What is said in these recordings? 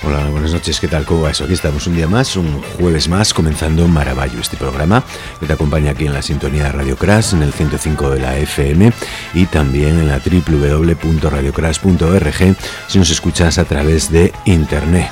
Hola, buenas noches, ¿qué tal? ¿Cómo va eso? Aquí estamos un día más, un jueves más, comenzando Maravallo, este programa que te acompaña aquí en la sintonía de Radio Crash, en el 105 de la FM y también en la www.radiocrash.org si nos escuchas a través de internet.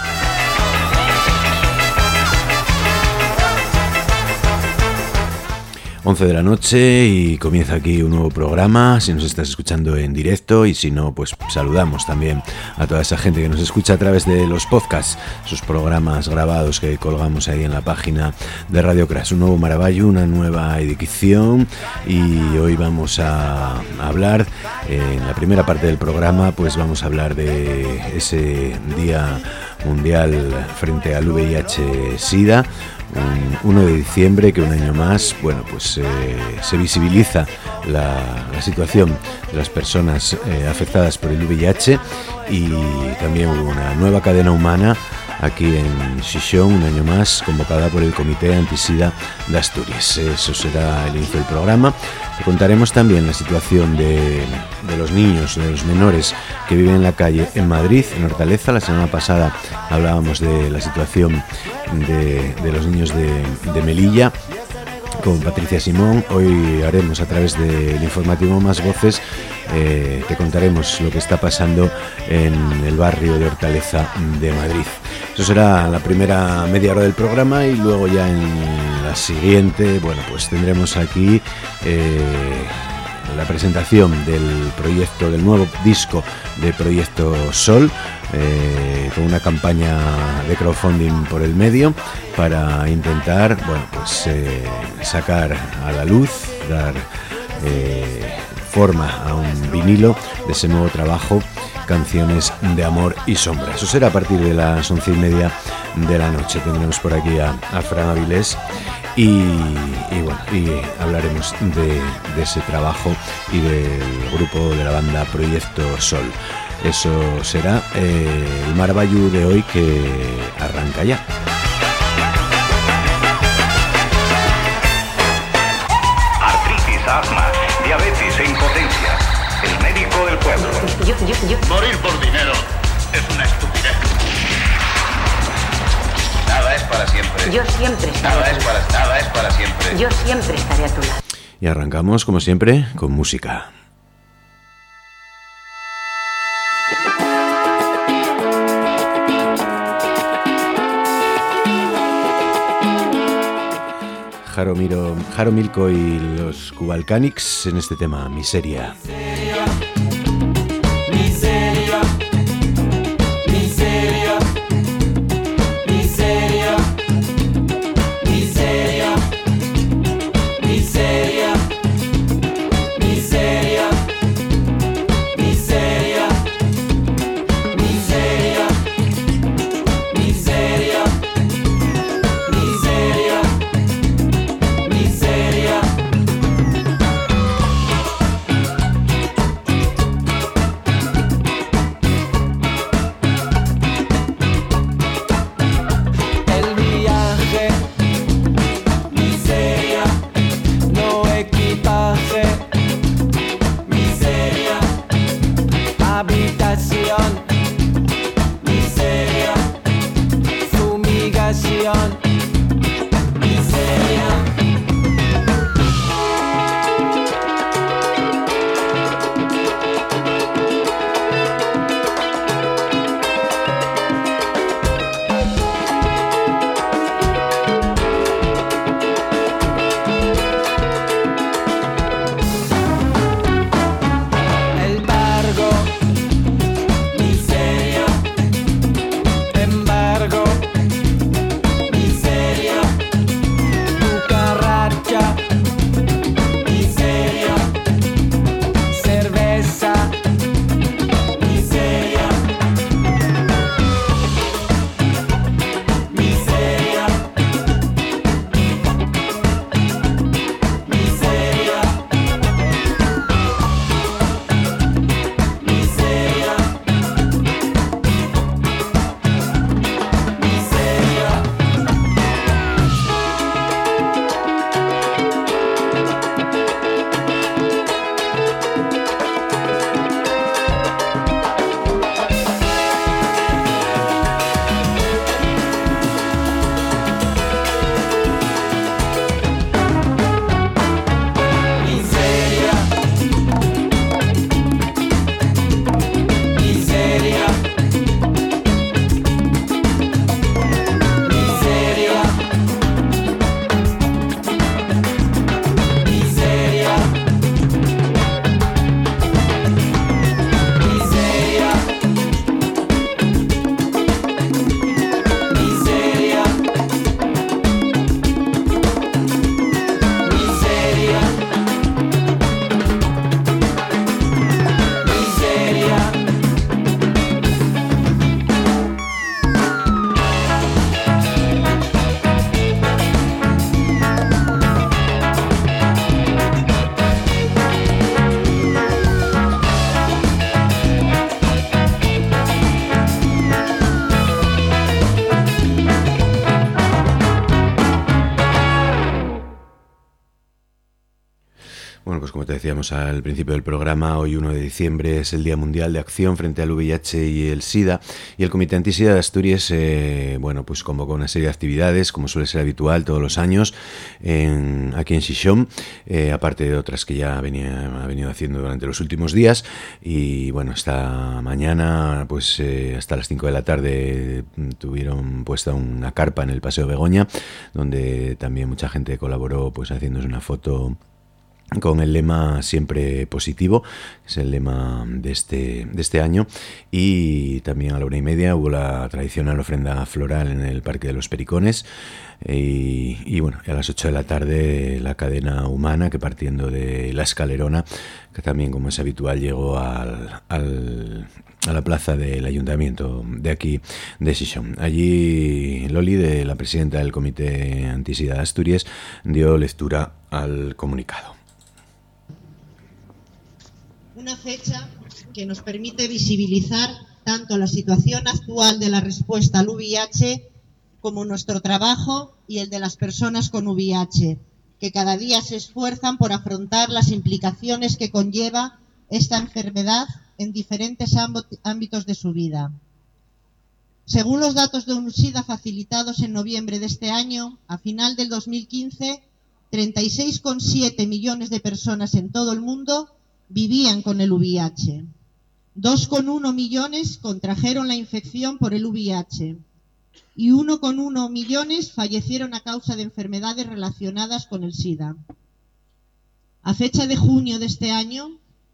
11 de la noche y comienza aquí un nuevo programa, si nos estás escuchando en directo, y si no, pues saludamos también a toda esa gente que nos escucha a través de los podcasts, esos programas grabados que colgamos ahí en la página de Radio Crash. Un nuevo Maravallo, una nueva edición, y hoy vamos a hablar, en la primera parte del programa, pues vamos a hablar de ese Día Mundial frente al VIH-Sida, 1 de diciembre, que un año más, bueno, pues se visibiliza la situación de las personas afectadas por el VIH, y también hubo una nueva cadena humana aquí en Xixón, un año más, convocada por el Comité Antisida de Asturias. Eso será el inicio del programa. Te contaremos también la situación de los niños, de los menores que viven en la calle en Madrid, en Hortaleza. La semana pasada hablábamos de la situación de los niños de Melilla con Patricia Simón. Hoy haremos, a través del informativo Más Voces, te contaremos lo que está pasando en el barrio de Hortaleza de Madrid. Eso será la primera media hora del programa, y luego ya en la siguiente, bueno, pues tendremos aquí la presentación del proyecto, del nuevo disco de Proyecto Sol, con una campaña de crowdfunding por el medio para intentar, bueno, pues sacar a la luz, dar forma a un vinilo de ese nuevo trabajo, Canciones de Amor y Sombra. Eso será a partir de las 11:30 de la noche. Tendremos por aquí a Fran Avilés y bueno, y hablaremos de ese trabajo y del grupo, de la banda Proyecto Sol. Eso será el Maravallo de hoy, que arranca ya. Artritis, asma, diabetes e impotencia. El médico del pueblo. Yo. Morir por dinero es una estupidez. Nada es para siempre. Yo siempre estaré Nada es para siempre. Yo siempre estaré a tu lado. Y arrancamos, como siempre, con música. Jaro Milko y los Kubalcanics en este tema, Miseria. te decíamos al principio del programa, hoy 1 de diciembre es el Día Mundial de Acción frente al VIH y el SIDA, y el Comité Antisida de Asturias pues convocó una serie de actividades, como suele ser habitual todos los años, aquí en Xixón, aparte de otras que ya ha venido haciendo durante los últimos días. Y bueno, esta mañana, pues hasta las 5 de la tarde tuvieron puesta una carpa en el Paseo Begoña, donde también mucha gente colaboró, pues haciéndose una foto con el lema Siempre Positivo, que es el lema de este año. Y también a la 1:30 hubo la tradicional ofrenda floral en el Parque de los Pericones. Y bueno, a las 8 de la tarde la cadena humana, que partiendo de la Escalerona, que también, como es habitual, llegó a la plaza del ayuntamiento de aquí de Xixón. Allí Loli, la presidenta del Comité Antisida de Asturias, dio lectura al comunicado. Una fecha que nos permite visibilizar tanto la situación actual de la respuesta al VIH como nuestro trabajo y el de las personas con VIH, que cada día se esfuerzan por afrontar las implicaciones que conlleva esta enfermedad en diferentes ámbitos de su vida. Según los datos de UNSIDA facilitados en noviembre de este año, a final del 2015, 36,7 millones de personas en todo el mundo vivían con el VIH. 2,1 millones contrajeron la infección por el VIH y 1,1 millones fallecieron a causa de enfermedades relacionadas con el SIDA. A fecha de junio de este año,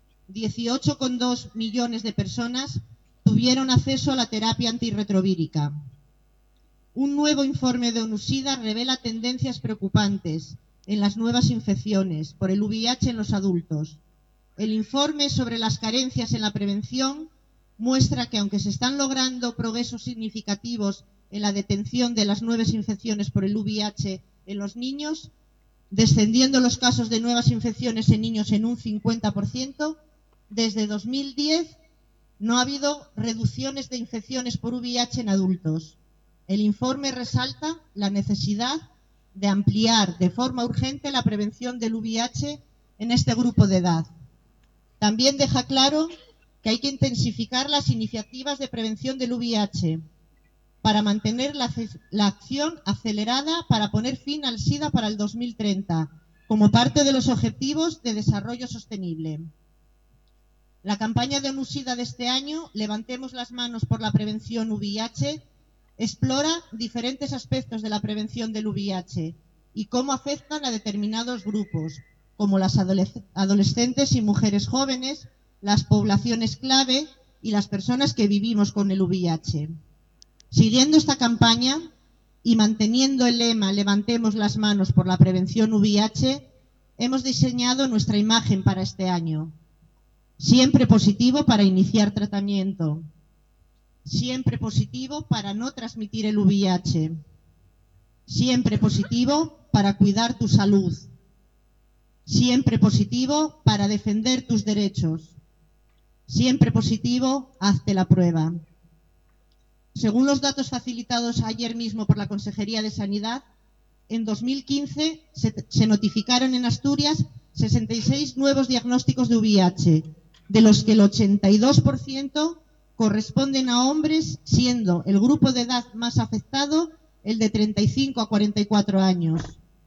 18,2 millones de personas tuvieron acceso a la terapia antirretrovírica. Un nuevo informe de ONUSIDA revela tendencias preocupantes en las nuevas infecciones por el VIH en los adultos. El informe sobre las carencias en la prevención muestra que, aunque se están logrando progresos significativos en la detención de las nuevas infecciones por el VIH en los niños, descendiendo los casos de nuevas infecciones en niños en un 50%, desde 2010 no ha habido reducciones de infecciones por VIH en adultos. El informe resalta la necesidad de ampliar de forma urgente la prevención del VIH en este grupo de edad. También deja claro que hay que intensificar las iniciativas de prevención del VIH para mantener la acción acelerada para poner fin al SIDA para el 2030, como parte de los Objetivos de Desarrollo Sostenible. La campaña de ONUSIDA de este año, Levantemos las manos por la prevención VIH, explora diferentes aspectos de la prevención del VIH y cómo afectan a determinados grupos, como las adolescentes y mujeres jóvenes, las poblaciones clave y las personas que vivimos con el VIH. Siguiendo esta campaña y manteniendo el lema Levantemos las manos por la prevención VIH, hemos diseñado nuestra imagen para este año. Siempre positivo para iniciar tratamiento. Siempre positivo para no transmitir el VIH. Siempre positivo para cuidar tu salud. Siempre positivo para defender tus derechos. Siempre positivo, hazte la prueba. Según los datos facilitados ayer mismo por la Consejería de Sanidad, en 2015 se notificaron en Asturias 66 nuevos diagnósticos de VIH, de los que el 82% corresponden a hombres, siendo el grupo de edad más afectado el de 35 a 44 años.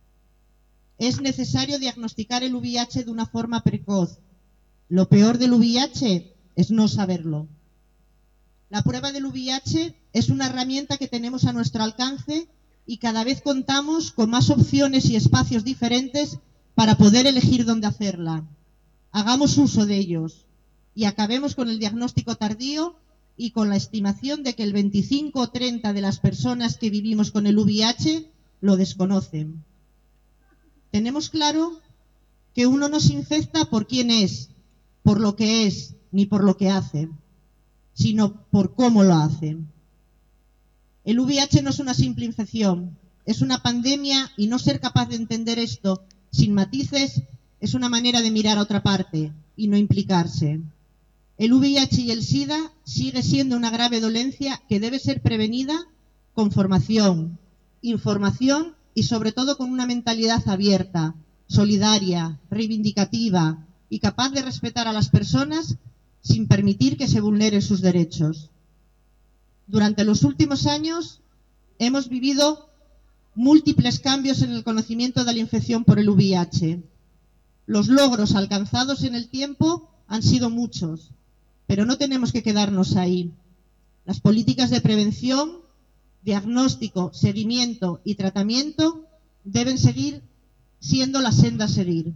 Es necesario diagnosticar el VIH de una forma precoz. Lo peor del VIH es no saberlo. La prueba del VIH es una herramienta que tenemos a nuestro alcance y cada vez contamos con más opciones y espacios diferentes para poder elegir dónde hacerla. Hagamos uso de ellos y acabemos con el diagnóstico tardío y con la estimación de que el 25 o 30 de las personas que vivimos con el VIH lo desconocen. Tenemos claro que uno no se infecta por quién es, por lo que es, ni por lo que hace, sino por cómo lo hace. El VIH no es una simple infección, es una pandemia, y no ser capaz de entender esto sin matices es una manera de mirar a otra parte y no implicarse. El VIH y el SIDA sigue siendo una grave dolencia que debe ser prevenida con formación, información y sobre todo con una mentalidad abierta, solidaria, reivindicativa, y capaz de respetar a las personas sin permitir que se vulneren sus derechos. Durante los últimos años hemos vivido múltiples cambios en el conocimiento de la infección por el VIH. Los logros alcanzados en el tiempo han sido muchos, pero no tenemos que quedarnos ahí. Las políticas de prevención, diagnóstico, seguimiento y tratamiento deben seguir siendo la senda a seguir.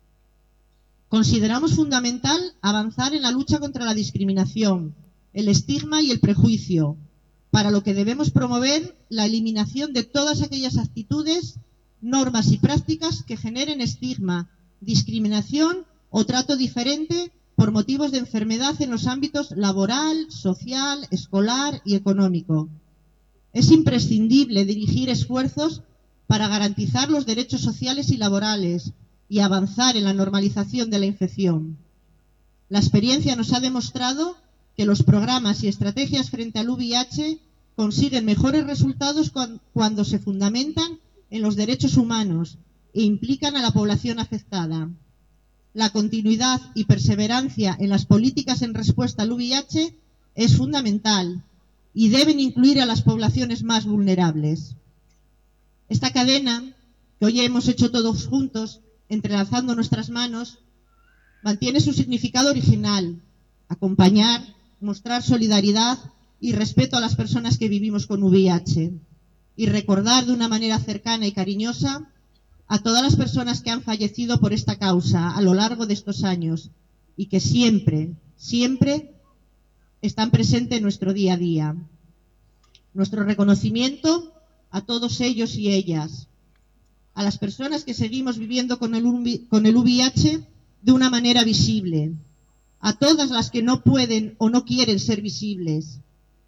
Consideramos fundamental avanzar en la lucha contra la discriminación, el estigma y el prejuicio, para lo que debemos promover la eliminación de todas aquellas actitudes, normas y prácticas que generen estigma, discriminación o trato diferente por motivos de enfermedad en los ámbitos laboral, social, escolar y económico. Es imprescindible dirigir esfuerzos para garantizar los derechos sociales y laborales y avanzar en la normalización de la infección. La experiencia nos ha demostrado que los programas y estrategias frente al VIH consiguen mejores resultados cuando se fundamentan en los derechos humanos e implican a la población afectada. La continuidad y perseverancia en las políticas en respuesta al VIH es fundamental y deben incluir a las poblaciones más vulnerables. Esta cadena, que hoy hemos hecho todos juntos, entrelazando nuestras manos, mantiene su significado original: acompañar, mostrar solidaridad y respeto a las personas que vivimos con VIH y recordar de una manera cercana y cariñosa a todas las personas que han fallecido por esta causa a lo largo de estos años y que siempre, siempre están presentes en nuestro día a día. Nuestro reconocimiento a todos ellos y ellas, a las personas que seguimos viviendo con el VIH de una manera visible, a todas las que no pueden o no quieren ser visibles,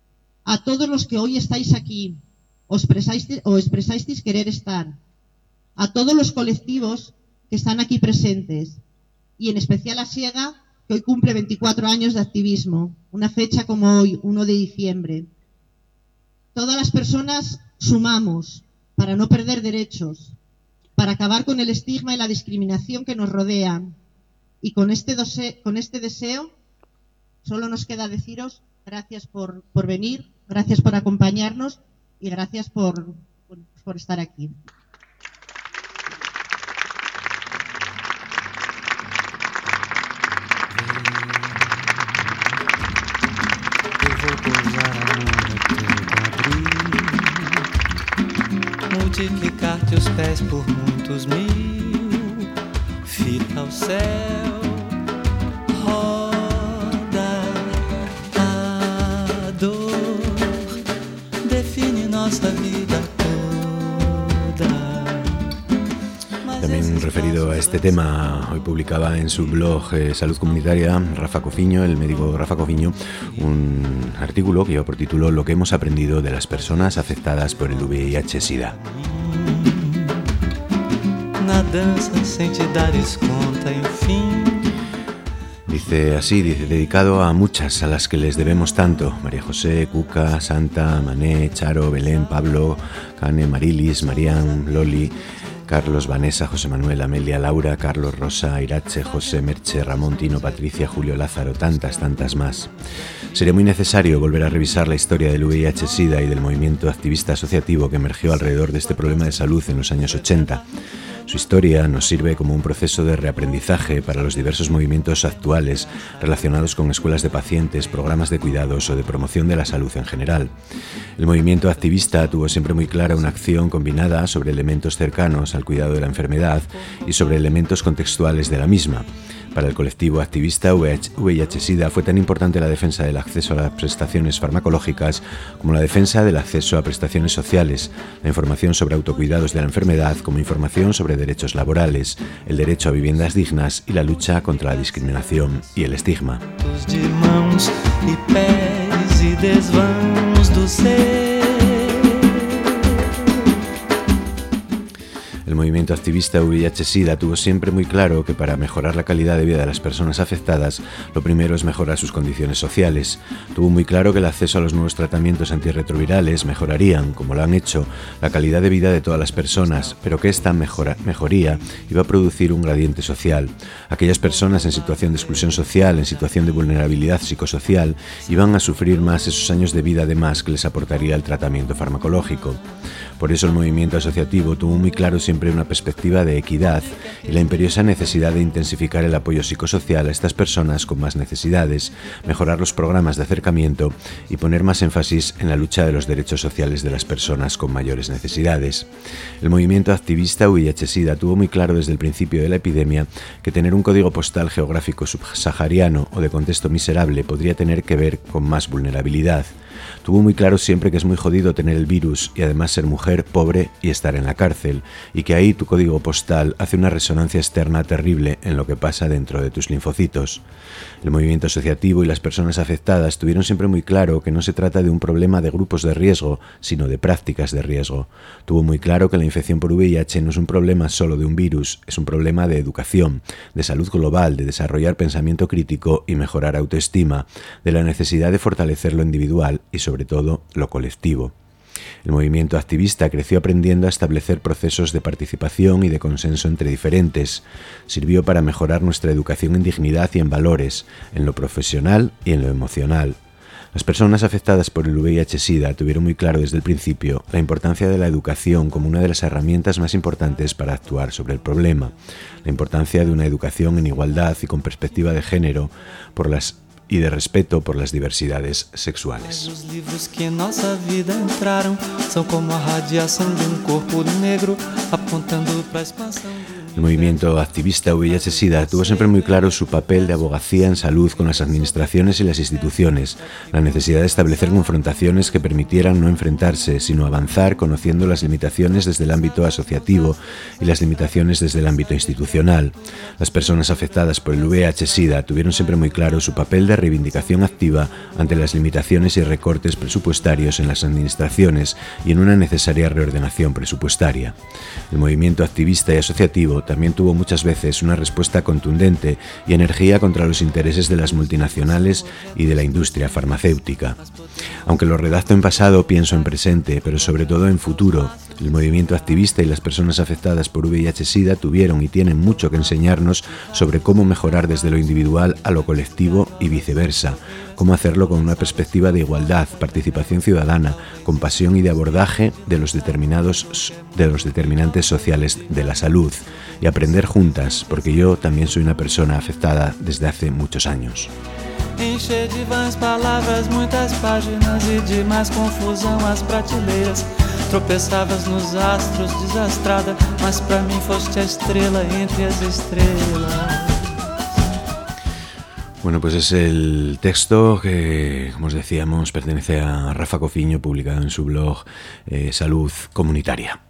a todos los que hoy estáis aquí o expresáis querer estar, a todos los colectivos que están aquí presentes y en especial a Siega, que hoy cumple 24 años de activismo, una fecha como hoy, 1 de diciembre. Todas las personas sumamos para no perder derechos, para acabar con el estigma y la discriminación que nos rodean. Y con este deseo solo nos queda deciros gracias por venir, gracias por acompañarnos y gracias por estar aquí. Multiplicar teus pés por muitos mil, fita ao céu, roda a dor, define nossa vida toda. También referido a este tema, hoy publicaba en su blog Salud Comunitaria Rafa Cofiño, el médico Rafa Cofiño, un artículo que lleva por título Lo que hemos aprendido de las personas afectadas por el VIH-Sida. Dice así, dedicado a muchas a las que les debemos tanto: María José, Cuca, Santa, Mané, Charo, Belén, Pablo, Cane, Marilis, Marián, Loli, Carlos, Vanessa, José Manuel, Amelia, Laura, Carlos, Rosa, Irache, José, Merche, Ramón, Tino, Patricia, Julio, Lázaro, tantas más. Sería muy necesario volver a revisar la historia del VIH-Sida y del movimiento activista asociativo que emergió alrededor de este problema de salud en los años 80. Su historia nos sirve como un proceso de reaprendizaje para los diversos movimientos actuales relacionados con escuelas de pacientes, programas de cuidados o de promoción de la salud en general. El movimiento activista tuvo siempre muy clara una acción combinada sobre elementos cercanos al cuidado de la enfermedad y sobre elementos contextuales de la misma. Para el colectivo activista VIH-Sida fue tan importante la defensa del acceso a las prestaciones farmacológicas como la defensa del acceso a prestaciones sociales, la información sobre autocuidados de la enfermedad como información sobre derechos laborales, el derecho a viviendas dignas y la lucha contra la discriminación y el estigma. El movimiento movimiento activista VIH-Sida tuvo siempre muy claro que para mejorar la calidad de vida de las personas afectadas, lo primero es mejorar sus condiciones sociales. Tuvo muy claro que el acceso a los nuevos tratamientos antirretrovirales mejorarían, como lo han hecho, la calidad de vida de todas las personas, pero que esta mejoría iba a producir un gradiente social. Aquellas personas en situación de exclusión social, en situación de vulnerabilidad psicosocial, iban a sufrir más esos años de vida de más que les aportaría el tratamiento farmacológico. Por eso el movimiento asociativo tuvo muy claro siempre una perspectiva de equidad y la imperiosa necesidad de intensificar el apoyo psicosocial a estas personas con más necesidades, mejorar los programas de acercamiento y poner más énfasis en la lucha de los derechos sociales de las personas con mayores necesidades. El movimiento activista VIH-Sida tuvo muy claro desde el principio de la epidemia que tener un código postal geográfico subsahariano o de contexto miserable podría tener que ver con más vulnerabilidad. Tuvo muy claro siempre que es muy jodido tener el virus y además ser mujer, pobre y estar en la cárcel, y que ahí tu código postal hace una resonancia externa terrible en lo que pasa dentro de tus linfocitos. El movimiento asociativo y las personas afectadas tuvieron siempre muy claro que no se trata de un problema de grupos de riesgo, sino de prácticas de riesgo. Tuvo muy claro que la infección por VIH no es un problema solo de un virus, es un problema de educación, de salud global, de desarrollar pensamiento crítico y mejorar autoestima, de la necesidad de fortalecer lo individual y sobre todo lo colectivo. El movimiento activista creció aprendiendo a establecer procesos de participación y de consenso entre diferentes. Sirvió para mejorar nuestra educación en dignidad y en valores, en lo profesional y en lo emocional. Las personas afectadas por el VIH-Sida tuvieron muy claro desde el principio la importancia de la educación como una de las herramientas más importantes para actuar sobre el problema, la importancia de una educación en igualdad y con perspectiva de género y de respeto por las diversidades sexuales. Os livros que en nossa vida entraram são como a radiação de corpo negro apontando para a expansão. El movimiento activista VIH-Sida tuvo siempre muy claro su papel de abogacía en salud con las administraciones y las instituciones, la necesidad de establecer confrontaciones que permitieran no enfrentarse, sino avanzar conociendo las limitaciones desde el ámbito asociativo y las limitaciones desde el ámbito institucional. Las personas afectadas por el VIH-Sida tuvieron siempre muy claro su papel de reivindicación activa ante las limitaciones y recortes presupuestarios en las administraciones y en una necesaria reordenación presupuestaria. El movimiento activista y asociativo también tuvo muchas veces una respuesta contundente y energía contra los intereses de las multinacionales y de la industria farmacéutica. Aunque lo redacto en pasado, pienso en presente, pero sobre todo en futuro. El movimiento activista y las personas afectadas por VIH-Sida tuvieron y tienen mucho que enseñarnos sobre cómo mejorar desde lo individual a lo colectivo y viceversa, cómo hacerlo con una perspectiva de igualdad, participación ciudadana, compasión y de abordaje de los determinantes sociales de la salud, y aprender juntas, porque yo también soy una persona afectada desde hace muchos años. Encher de vãs palavras, muitas páginas e de mais confusão as prateleiras. Tropeçavas nos astros, desastrada, mas pra mim foste a estrela entre as estrelas. Bueno, pues es el texto que, como os decíamos, pertenece a Rafa Cofiño, publicado en su blog Salud Comunitaria.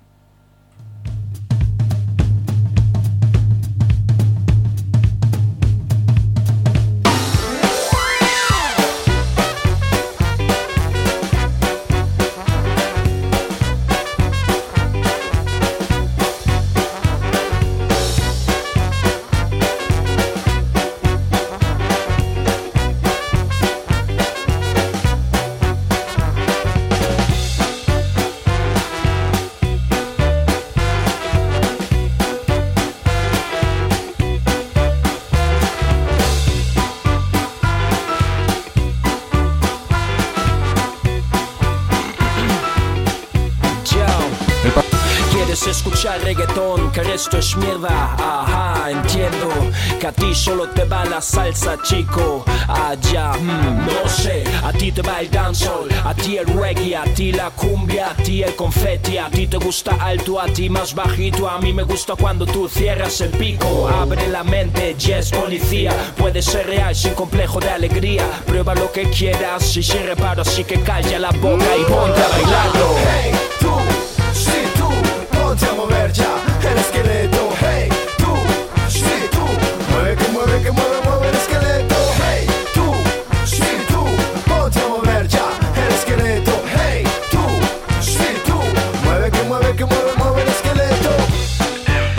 Escuchar reggaetón, que esto es mierda, ajá, entiendo que a ti solo te va la salsa, chico, allá, no sé, a ti te va el dancehall, a ti el reggae, a ti la cumbia, a ti el confeti, a ti te gusta alto, a ti más bajito, a mí me gusta cuando tú cierras el pico, abre la mente, yes, policía, puede ser real sin complejo de alegría, prueba lo que quieras y sin reparo, así que calla la boca y ponte a bailarlo. Hey, tú, sí, tú. Ponte a mover ya el esqueleto. Hey, tú, sí, tú. Mueve, que mueve el esqueleto. Hey, tú, sí, tú. Ponte a mover ya el esqueleto. Hey, tú, sí, tú. Mueve, que mueve el esqueleto.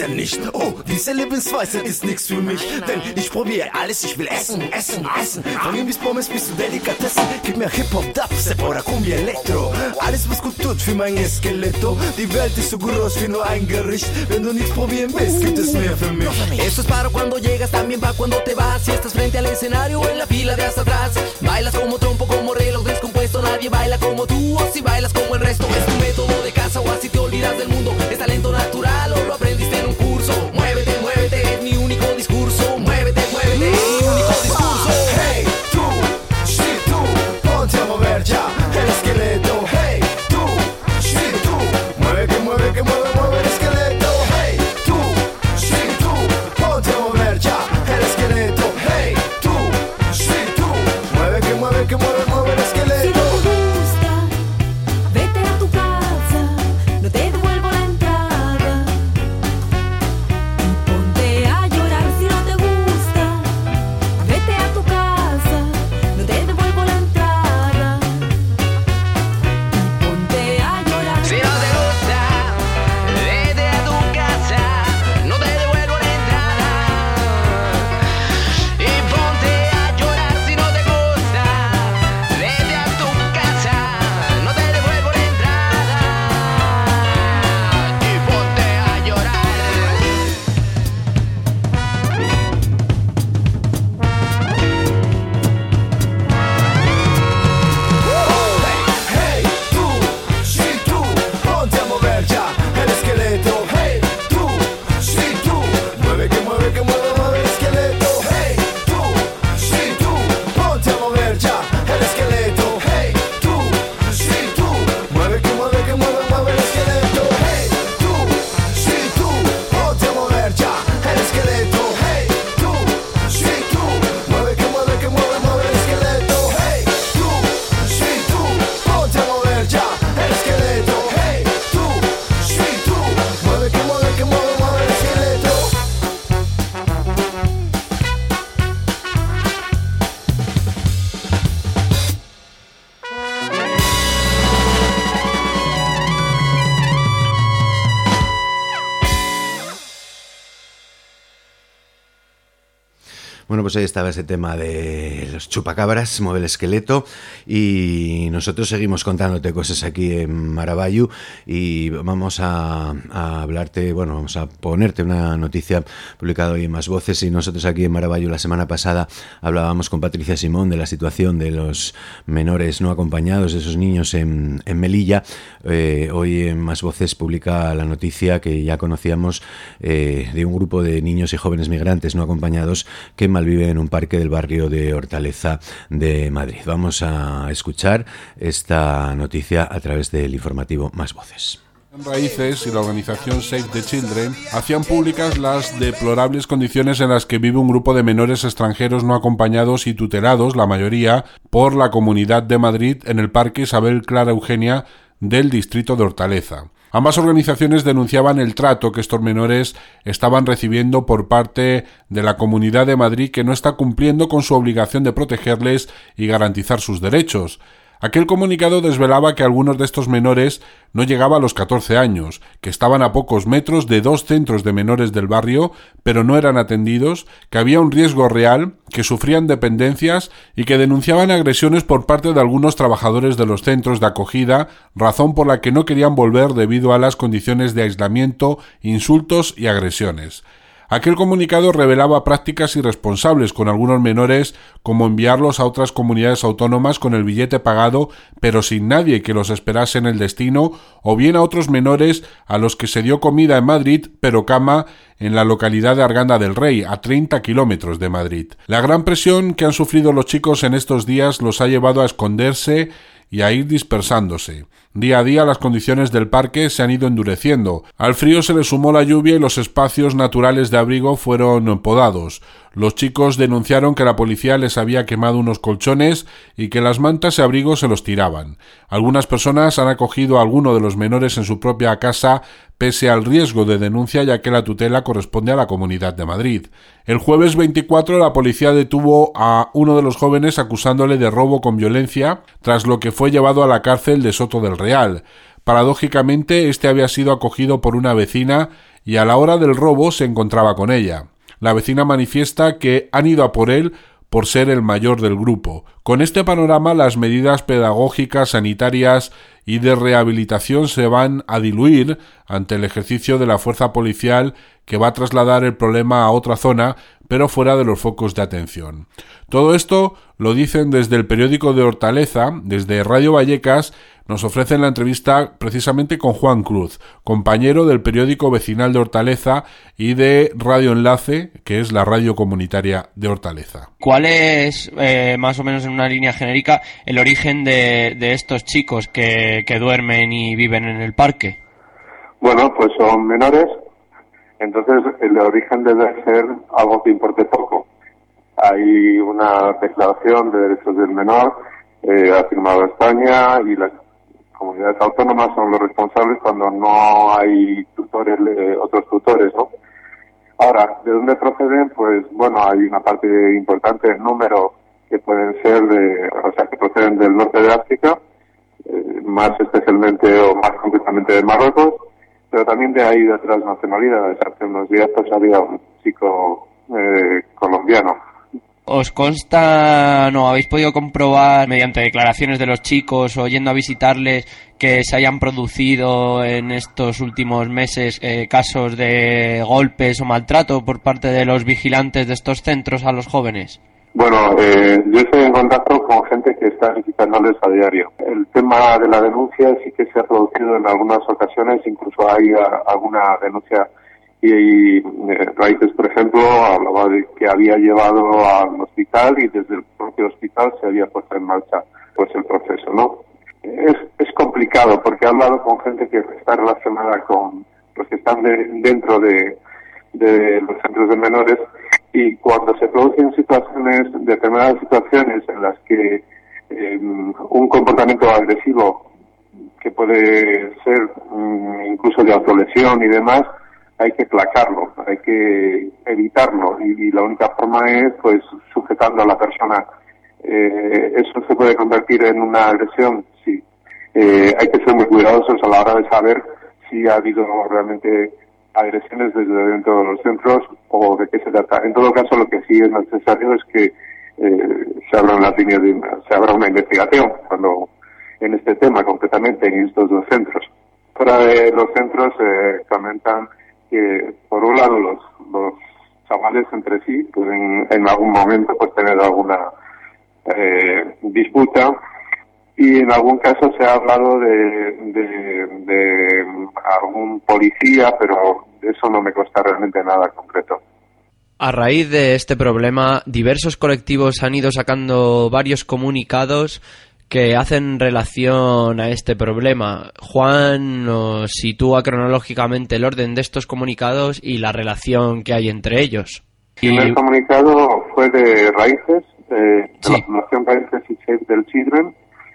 ja nicht. Oh, diese Lebensweise ist nix für mich, denn ich probiere alles, ich will essen, essen, essen. Von ihm bis Pommes bis zu Delikatessen. Gib mir Hip-Hop, Dubstep oder Cumbia Elektro. Alles was gut tut für mein Esqueleto. Die Welt ist so groß wie nur ein Gericht. Wenn du nichts probieren willst, gibt es mehr für mich. Esto es para cuando llegas, también para cuando te vas. Si estás frente al escenario o en la fila de hasta atrás. Bailas como trompo, como reloj descompuesto. Nadie baila como tú o si bailas como el resto. Es tu método de casa o así te olvidas del mundo. Es talento natural o lo aprendiste en un curso. Muévete, muévete, es mi único discurso. Muévete, muévete, es mi único discurso. Hey, tú, sí, tú, ponte a mover ya el esqueleto. Hey, tú, sí, tú, mueve que mueve, que mueve, mueve el esqueleto. Hey, tú, sí, tú, ponte a mover ya el esqueleto. Hey, tú, sí, tú, mueve que mueve, que mueve, mueve el esqueleto. Si no te gusta, vete a tu casa, no te devuelvo la entrada. Y ponte a llorar si no te gusta, vete a tu casa, no te devuelvo la entrada. Y ponte a llorar. Si no te gusta, vete a tu casa, no te devuelvo la entrada. Y ponte a llorar si no te gusta, vete a tu casa, no te devuelvo la entrada. Y ponte a llorar. Hey, tú, sí, tú, ponte a mover ya el esqueleto. Hey, tú, sí, tú, mueve que mueve, que mueve, mueve el esqueleto. Hey, tú, sí, tú, ponte a mover ya el esqueleto. Hey, tú, sí, tú, mueve que mueve, que mueve, mueve el esqueleto. Hey, tú, sí, tú, ponte a mover ya el esqueleto. Hey, tú, sí, tú, mueve que mueve, que mueve, mueve el esqueleto. Hey, tú, sí, tú, ponte a mover ya el esqueleto. Hey, tú, sí, tú, mueve que mueve, que mueve, mueve el esqueleto. Bueno, pues ahí estaba ese tema de los chupacabras, mueve el esqueleto, y nosotros seguimos contándote cosas aquí en Maravallu y vamos a hablarte, bueno, vamos a ponerte una noticia publicada hoy en Más Voces. Y nosotros aquí en Maravallu la semana pasada hablábamos con Patricia Simón de la situación de los menores no acompañados, de esos niños en Melilla. Hoy en Más Voces publica la noticia que ya conocíamos de un grupo de niños y jóvenes migrantes no acompañados que malviven en un parque del barrio de Hortaleza de Madrid. Vamos a escuchar esta noticia a través del informativo Más Voces. Raíces y la organización Save the Children hacían públicas las deplorables condiciones en las que vive un grupo de menores extranjeros no acompañados y tutelados, la mayoría, por la Comunidad de Madrid en el Parque Isabel Clara Eugenia del distrito de Hortaleza. Ambas organizaciones denunciaban el trato que estos menores estaban recibiendo por parte de la Comunidad de Madrid, que no está cumpliendo con su obligación de protegerles y garantizar sus derechos. Aquel comunicado desvelaba que algunos de estos menores no llegaban a los 14 años, que estaban a pocos metros de 2 centros de menores del barrio, pero no eran atendidos, que había un riesgo real, que sufrían dependencias y que denunciaban agresiones por parte de algunos trabajadores de los centros de acogida, razón por la que no querían volver debido a las condiciones de aislamiento, insultos y agresiones. Aquel comunicado revelaba prácticas irresponsables con algunos menores, como enviarlos a otras comunidades autónomas con el billete pagado pero sin nadie que los esperase en el destino, o bien a otros menores a los que se dio comida en Madrid pero cama en la localidad de Arganda del Rey, a 30 kilómetros de Madrid. La gran presión que han sufrido los chicos en estos días los ha llevado a esconderse y a ir dispersándose. Día a día las condiciones del parque se han ido endureciendo. Al frío se le sumó la lluvia y los espacios naturales de abrigo fueron podados. Los chicos denunciaron que la policía les había quemado unos colchones y que las mantas y abrigos se los tiraban. Algunas personas han acogido a alguno de los menores en su propia casa pese al riesgo de denuncia, ya que la tutela corresponde a la Comunidad de Madrid. El jueves 24 la policía detuvo a uno de los jóvenes acusándole de robo con violencia, tras lo que fue llevado a la cárcel de Soto del Real. Paradójicamente, este había sido acogido por una vecina y a la hora del robo se encontraba con ella. La vecina manifiesta que han ido a por él por ser el mayor del grupo. Con este panorama, las medidas pedagógicas, sanitarias y de rehabilitación se van a diluir ante el ejercicio de la fuerza policial que va a trasladar el problema a otra zona, pero fuera de los focos de atención. Todo esto lo dicen desde el periódico de Hortaleza, desde Radio Vallecas. Nos ofrecen la entrevista precisamente con Juan Cruz, compañero del periódico vecinal de Hortaleza y de Radio Enlace, que es la radio comunitaria de Hortaleza. ¿Cuál es, más o menos en una línea genérica, el origen de estos chicos que duermen y viven en el parque? Bueno, pues son menores, entonces el origen debe ser algo que importe poco. Hay una declaración de derechos del menor, ha firmado España, y las comunidades autónomas son los responsables cuando no hay tutores, otros tutores, ¿no? Ahora, ¿de dónde proceden? Pues bueno, hay una parte importante del número que pueden ser que proceden del norte de África, más especialmente o más concretamente de Marruecos, pero también de ahí de otras nacionalidades. Hace unos días pues había un chico colombiano. ¿Os consta, no habéis podido comprobar mediante declaraciones de los chicos o yendo a visitarles que se hayan producido en estos últimos meses casos de golpes o maltrato por parte de los vigilantes de estos centros a los jóvenes? Bueno, yo estoy en contacto con gente que está visitándoles a diario. El tema de la denuncia sí que se ha producido en algunas ocasiones, incluso hay alguna denuncia. Y Raíces, por ejemplo, hablaba de que había llevado al hospital y desde el propio hospital se había puesto en marcha pues el proceso, ¿no? Es complicado porque he hablado con gente que está relacionada con los que están dentro de los centros de menores, y cuando se producen determinadas situaciones en las que un comportamiento agresivo que puede ser incluso de autolesión y demás, hay que placarlo, hay que evitarlo, y la única forma es pues sujetando a la persona. Eso se puede convertir en una agresión, sí. Hay que ser muy cuidadosos a la hora de saber si ha habido realmente agresiones desde dentro de los centros o de qué se trata. En todo caso, lo que sí es necesario es que se abran las líneas se abra una investigación cuando en este tema concretamente en estos dos centros. Fuera de los centros comentan que por un lado los chavales entre sí pueden en algún momento pues tener alguna disputa, y en algún caso se ha hablado de algún policía, pero eso no me consta realmente nada concreto. A raíz de este problema, diversos colectivos han ido sacando varios comunicados que hacen relación a este problema. Juan nos sitúa cronológicamente el orden de estos comunicados y la relación que hay entre ellos. El primer comunicado fue de Raíces, de la Fundación Raíces y Save the Children,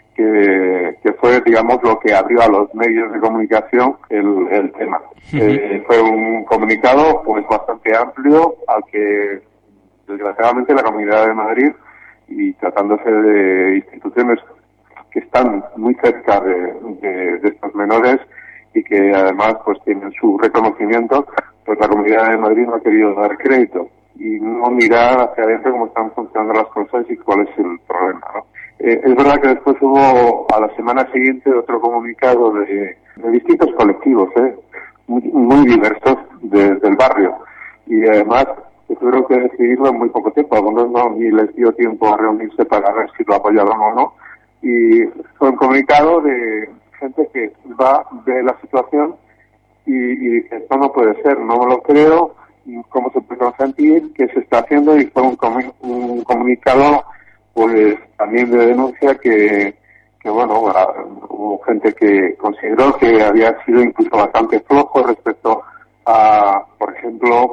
que fue, digamos, lo que abrió a los medios de comunicación el tema. Fue un comunicado pues bastante amplio, al que desgraciadamente la Comunidad de Madrid, y tratándose de instituciones que están muy cerca de estos menores y que además pues tienen su reconocimiento, pues la Comunidad de Madrid no ha querido dar crédito y no mirar hacia adentro cómo están funcionando las cosas y cuál es el problema, ¿no? Es verdad que después hubo a la semana siguiente otro comunicado de distintos colectivos, muy diversos del barrio, y además tuvieron que decidirlo en muy poco tiempo. Algunos no ni les dio tiempo a reunirse para ver si lo apoyaron o no, y fue un comunicado de gente que ve la situación y dice, esto no puede ser, no me lo creo, cómo se puede consentir, qué se está haciendo, y fue un comunicado pues también de denuncia que bueno, hubo gente que consideró que había sido incluso bastante flojo respecto a, por ejemplo,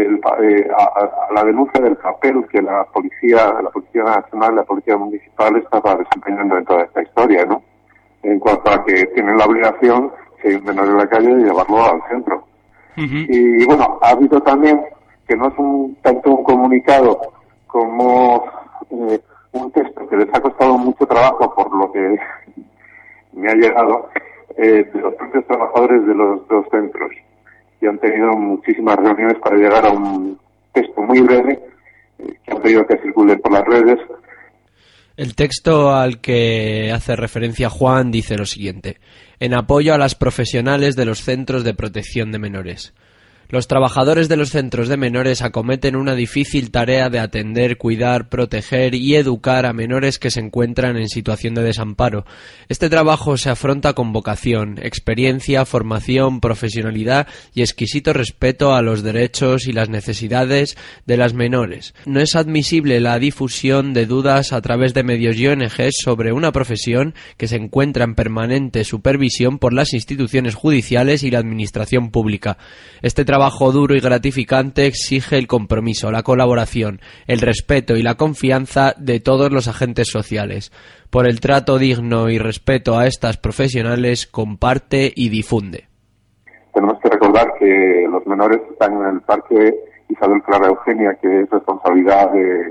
a la denuncia del papel que la Policía Nacional, la Policía Municipal estaba desempeñando en toda esta historia, ¿no? En cuanto a que tienen la obligación, si hay un menor en la calle, de llevarlo al centro. Y bueno, ha habido también, que no es tanto un comunicado como un texto que les ha costado mucho trabajo, por lo que me ha llegado, de los propios trabajadores de los dos centros. y han tenido muchísimas reuniones para llegar a un texto muy breve que han pedido que circule por las redes. El texto al que hace referencia Juan dice lo siguiente: en apoyo a las profesionales de los centros de protección de menores. Los trabajadores de los centros de menores acometen una difícil tarea de atender, cuidar, proteger y educar a menores que se encuentran en situación de desamparo. Este trabajo se afronta con vocación, experiencia, formación, profesionalidad y exquisito respeto a los derechos y las necesidades de las menores. No es admisible la difusión de dudas a través de medios y ONGs sobre una profesión que se encuentra en permanente supervisión por las instituciones judiciales y la administración pública. Este trabajo duro y gratificante exige el compromiso, la colaboración, el respeto y la confianza de todos los agentes sociales. Por el trato digno y respeto a estas profesionales, comparte y difunde. Tenemos que recordar que los menores están en el Parque Isabel Clara Eugenia, que es responsabilidad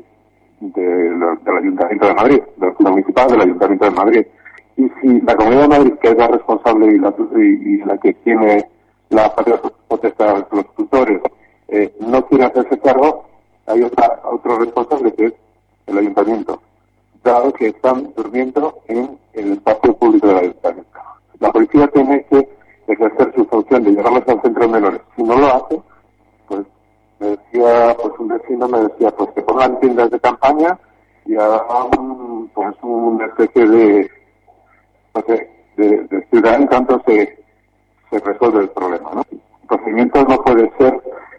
del Ayuntamiento de Madrid, de la Municipal del Ayuntamiento de Madrid. Y si la Comunidad de Madrid, que es la responsable y la que tiene la potestad de los tutores, no quiere hacerse cargo, hay otro responsable, que es el Ayuntamiento, dado que están durmiendo en el espacio público del Ayuntamiento. La policía tiene que ejercer su función de llevarlos al centro de menores. Si no lo hace, pues me decía, pues un vecino me decía, pues que pongan tiendas de campaña y hagan pues una especie de ciudad en tanto se resuelve el problema, ¿no? El procedimiento no puede ser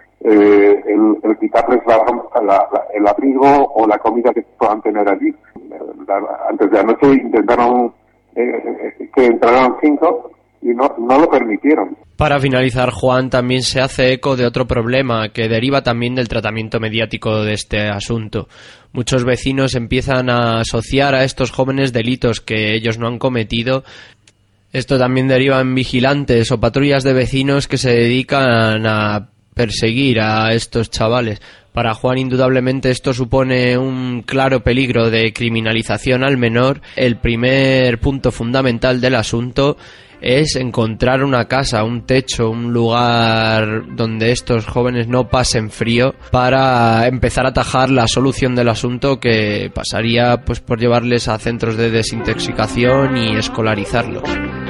el quitarles el abrigo o la comida que puedan tener allí. Antes de anoche intentaron que entraran 5 y no lo permitieron. Para finalizar, Juan también se hace eco de otro problema que deriva también del tratamiento mediático de este asunto. Muchos vecinos empiezan a asociar a estos jóvenes delitos que ellos no han cometido. Esto también deriva en vigilantes o patrullas de vecinos que se dedican a perseguir a estos chavales. Para Juan, indudablemente, esto supone un claro peligro de criminalización al menor. El primer punto fundamental del asunto es encontrar una casa, un techo, un lugar donde estos jóvenes no pasen frío, para empezar a atajar la solución del asunto, que pasaría pues por llevarles a centros de desintoxicación y escolarizarlos.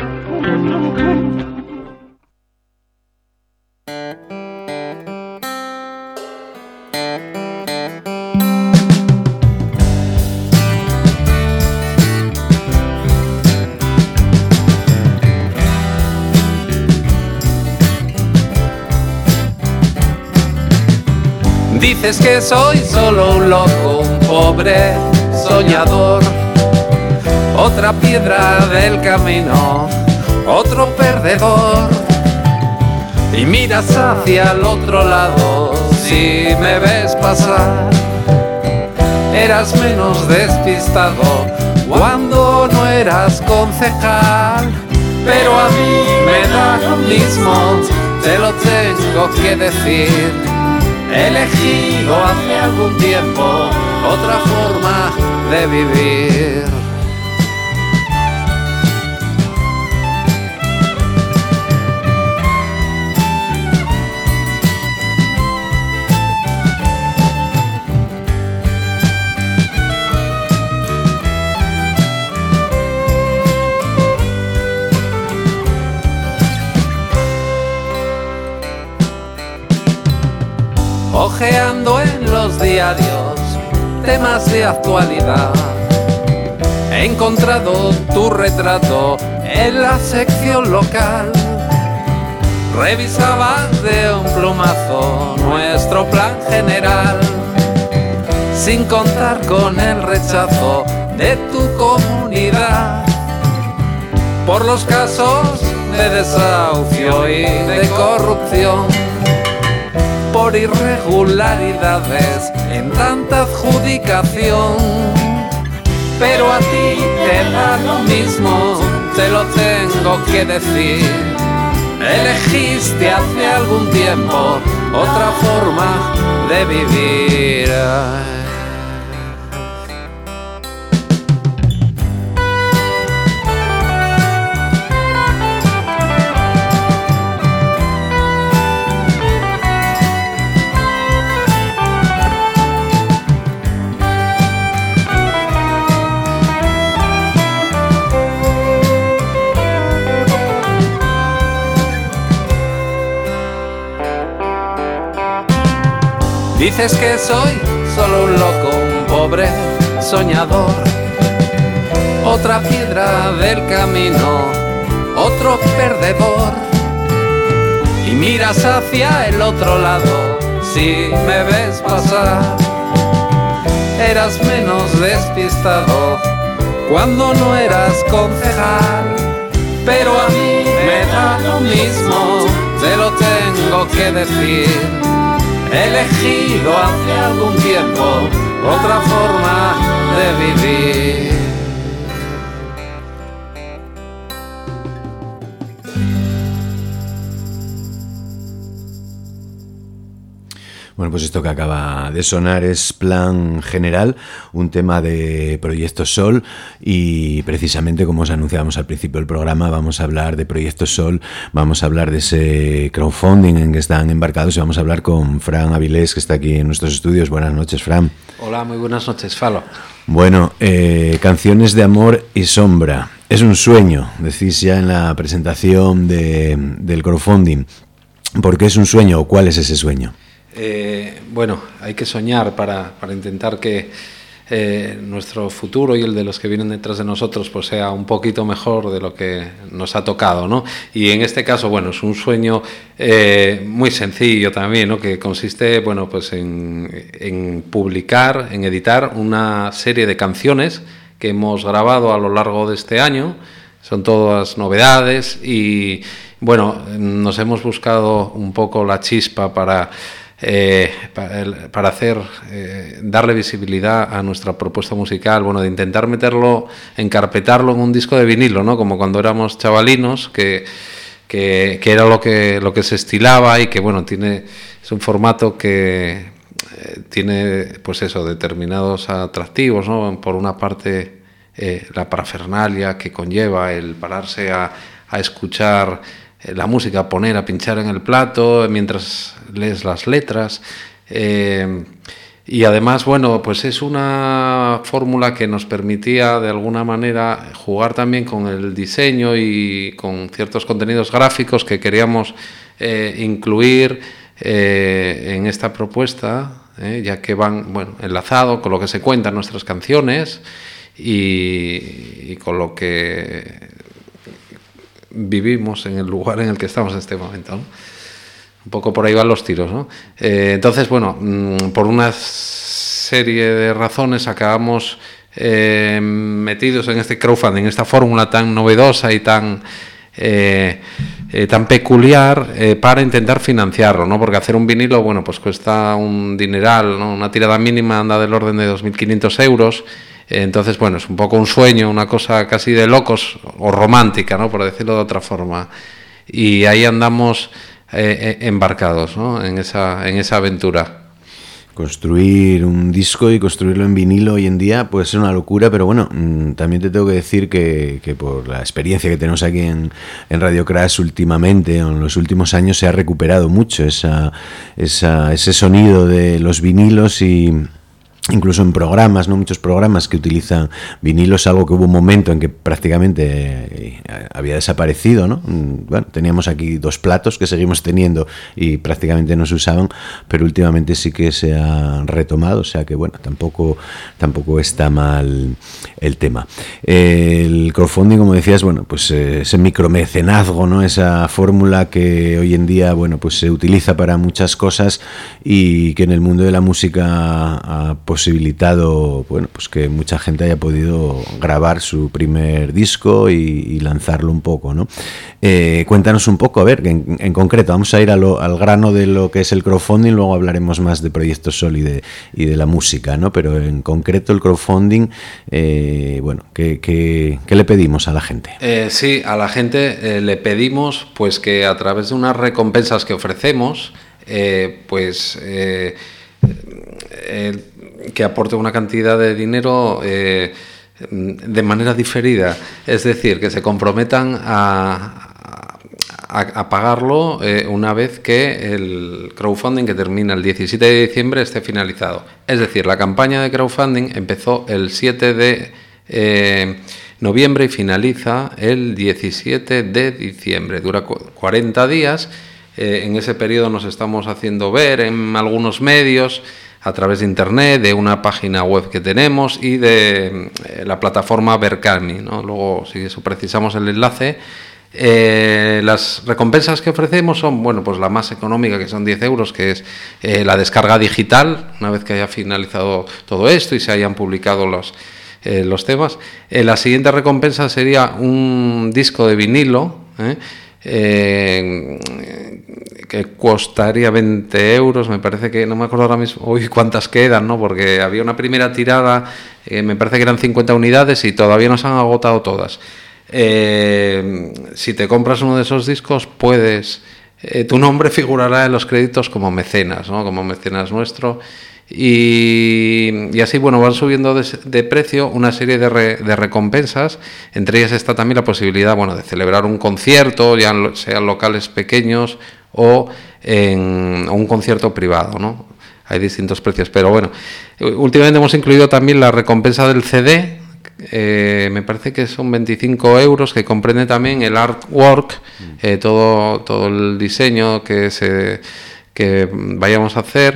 Dices que soy solo un loco, un pobre soñador, otra piedra del camino, otro perdedor. Y miras hacia el otro lado si me ves pasar. Eras menos despistado cuando no eras concejal, pero a mí me da lo mismo, te lo tengo que decir. He elegido hace algún tiempo otra forma de vivir. Ojeando en los diarios temas de actualidad, he encontrado tu retrato en la sección local. Revisabas de un plumazo nuestro plan general, sin contar con el rechazo de tu comunidad por los casos de desahucio y de corrupción, por irregularidades en tanta adjudicación. Pero a ti te da lo mismo, te lo tengo que decir. Elegiste hace algún tiempo otra forma de vivir. Dices que soy solo un loco, un pobre soñador. Otra piedra del camino, otro perdedor. Y miras hacia el otro lado si me ves pasar. Eras menos despistado cuando no eras concejal. Pero a mí me da lo mismo, te lo tengo que decir. He elegido hace algún tiempo otra forma de vivir. Bueno, pues esto que acaba de sonar es Plan General, un tema de Proyecto Sol, y precisamente como os anunciábamos al principio del programa, vamos a hablar de Proyecto Sol, vamos a hablar de ese crowdfunding en que están embarcados y vamos a hablar con Fran Avilés, que está aquí en nuestros estudios. Buenas noches, Fran. Hola, muy buenas noches, Falo. Bueno, canciones de amor y sombra. Es un sueño, decís ya en la presentación del crowdfunding. ¿Por qué es un sueño o cuál es ese sueño? Bueno, hay que soñar para intentar que nuestro futuro y el de los que vienen detrás de nosotros pues sea un poquito mejor de lo que nos ha tocado, ¿no? Y en este caso, bueno, es un sueño muy sencillo también, ¿no? Que consiste, bueno, pues en publicar, en editar una serie de canciones que hemos grabado a lo largo de este año. Son todas novedades y, bueno, nos hemos buscado un poco la chispa para hacer darle visibilidad a nuestra propuesta musical, bueno, de intentar meterlo, encarpetarlo en un disco de vinilo, ¿no? Como cuando éramos chavalinos, que era lo que se estilaba y que, bueno, es un formato que tiene, pues eso, determinados atractivos, ¿no? Por una parte, la parafernalia que conlleva el pararse a escuchar la música, a pinchar en el plato mientras lees las letras, y además, bueno, pues es una fórmula que nos permitía de alguna manera jugar también con el diseño y con ciertos contenidos gráficos que queríamos incluir en esta propuesta, ya que van, bueno, enlazado con lo que se cuenta en nuestras canciones y con lo que vivimos en el lugar en el que estamos en este momento, ¿no? Un poco por ahí van los tiros, ¿no? Entonces, bueno, por una serie de razones acabamos metidos en este crowdfunding, esta fórmula tan novedosa y tan peculiar para intentar financiarlo, ¿no? Porque hacer un vinilo, bueno, pues cuesta un dineral, ¿no? Una tirada mínima anda del orden de 2.500 euros. Entonces, bueno, es un poco un sueño, una cosa casi de locos o romántica, ¿no? Por decirlo de otra forma. Y ahí andamos embarcados, ¿no? En esa aventura. Construir un disco y construirlo en vinilo hoy en día puede ser una locura, pero bueno, también te tengo que decir que por la experiencia que tenemos aquí en Radio Crash últimamente, en los últimos años, se ha recuperado mucho ese sonido de los vinilos y incluso en programas, ¿no? Muchos programas que utilizan vinilos, algo que hubo un momento en que prácticamente había desaparecido, ¿no? Bueno, teníamos aquí 2 platos que seguimos teniendo y prácticamente no se usaban, pero últimamente sí que se ha retomado, o sea que bueno, tampoco está mal el tema. El crowdfunding, como decías, bueno, pues ese micromecenazgo, ¿no? Esa fórmula que hoy en día, bueno, pues se utiliza para muchas cosas y que en el mundo de la música ha posibilitado, bueno, pues que mucha gente haya podido grabar su primer disco y lanzarlo un poco, ¿no? Cuéntanos un poco, a ver, en concreto, vamos a ir al grano de lo que es el crowdfunding, luego hablaremos más de Proyecto Sol y de la música, ¿no? Pero en concreto el crowdfunding, bueno, ¿qué le pedimos a la gente? Sí, a la gente le pedimos pues que a través de unas recompensas que ofrecemos, que aporte una cantidad de dinero de manera diferida, es decir, que se comprometan a pagarlo una vez que el crowdfunding, que termina el 17 de diciembre, esté finalizado. Es decir, la campaña de crowdfunding empezó el 7 de noviembre y finaliza el 17 de diciembre. Dura 40 días En ese periodo nos estamos haciendo ver en algunos medios, a través de internet, de una página web que tenemos y de la plataforma Berkami, ¿no? Luego, si eso precisamos el enlace. Las recompensas que ofrecemos son, bueno, pues la más económica, que son 10 euros, que es la descarga digital, una vez que haya finalizado todo esto y se hayan publicado los temas. La siguiente recompensa sería un disco de vinilo, que costaría 20 euros, me parece que, no me acuerdo ahora mismo hoy cuántas quedan, ¿no? Porque había una primera tirada, me parece que eran 50 unidades y todavía no se han agotado todas. Si te compras uno de esos discos, puedes, tu nombre figurará en los créditos como mecenas, ¿no? Como mecenas nuestro. Y así, bueno, van subiendo de precio una serie de recompensas. Entre ellas está también la posibilidad, bueno, de celebrar un concierto, ya sean locales pequeños o en un concierto privado, ¿no? Hay distintos precios, pero bueno, últimamente hemos incluido también la recompensa del CD. Me parece que son 25 euros, que comprende también el artwork, todo el diseño que vayamos a hacer.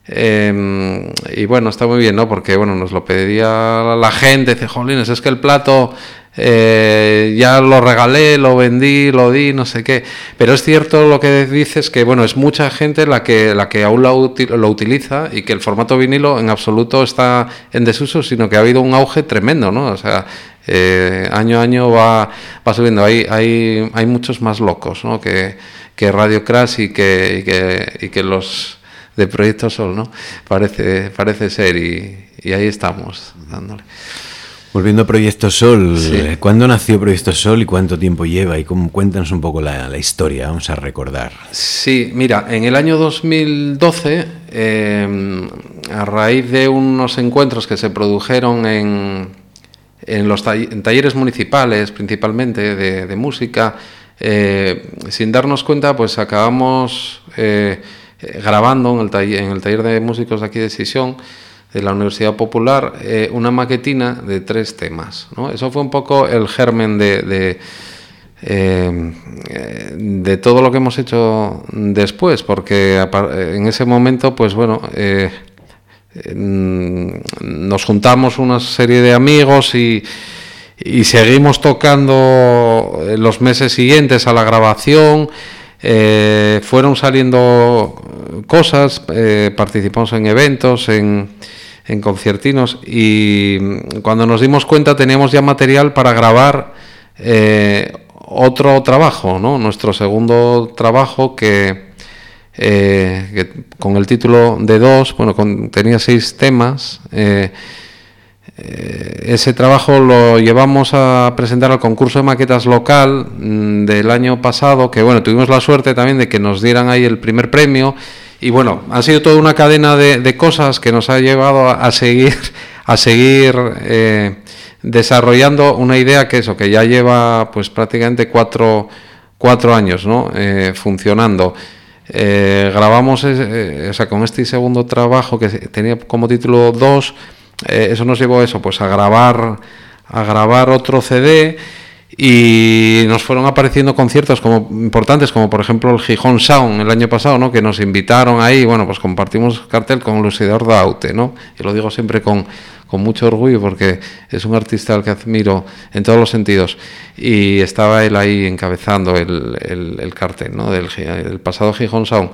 Y bueno, está muy bien, ¿no? Porque bueno, nos lo pedía la gente, dice, jolines, es que el plato ya lo regalé, lo vendí, lo di, no sé qué. Pero es cierto lo que dices, que bueno, es mucha gente la que aún lo utiliza, y que el formato vinilo en absoluto está en desuso, sino que ha habido un auge tremendo, ¿no? O sea, año a año va subiendo. Hay muchos más locos, ¿no? que Radio Crash y que los de Proyecto Sol, ¿no? Parece ser, y ahí estamos dándole. Volviendo a Proyecto Sol, Sí. ¿Cuándo nació Proyecto Sol y cuánto tiempo lleva? Y cuéntanos un poco la historia, vamos a recordar. Sí, mira, en el año 2012, a raíz de unos encuentros que se produjeron en talleres municipales, principalmente de música, sin darnos cuenta, pues acabamos grabando en el taller de músicos de aquí de Sisión, de la Universidad Popular, una maquetina de 3 temas, ¿no? Eso fue un poco el germen de todo lo que hemos hecho después, porque en ese momento, pues bueno, nos juntamos una serie de amigos y seguimos tocando los meses siguientes a la grabación. Fueron saliendo cosas, participamos en eventos, en conciertinos, y cuando nos dimos cuenta teníamos ya material para grabar otro trabajo, ¿no? Nuestro segundo trabajo, que con el título de 2, bueno, tenía 6 temas. Ese trabajo lo llevamos a presentar al concurso de maquetas local del año pasado, que bueno, tuvimos la suerte también de que nos dieran ahí el primer premio, y bueno, ha sido toda una cadena de cosas que nos ha llevado a seguir desarrollando una idea que ya lleva pues prácticamente 4 años, ¿no? Funcionando. Grabamos con este segundo trabajo, que tenía como título 2, eso nos llevó pues a grabar otro CD, y nos fueron apareciendo conciertos importantes, como por ejemplo el Gijón Sound el año pasado, ¿no? Que nos invitaron ahí, bueno, pues compartimos cartel con Luis Eduardo Daute, ¿no? Y lo digo siempre con mucho orgullo, porque es un artista al que admiro en todos los sentidos, y estaba él ahí encabezando el cartel, ¿no? del pasado Gijón Sound.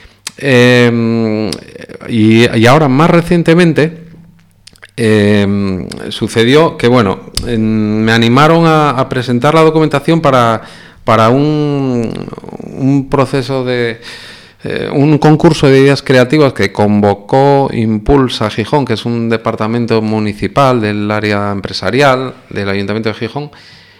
Y ahora, más recientemente, sucedió que bueno, me animaron a presentar la documentación para un proceso de un concurso de ideas creativas que convocó Impulsa Gijón, que es un departamento municipal del área empresarial del Ayuntamiento de Gijón,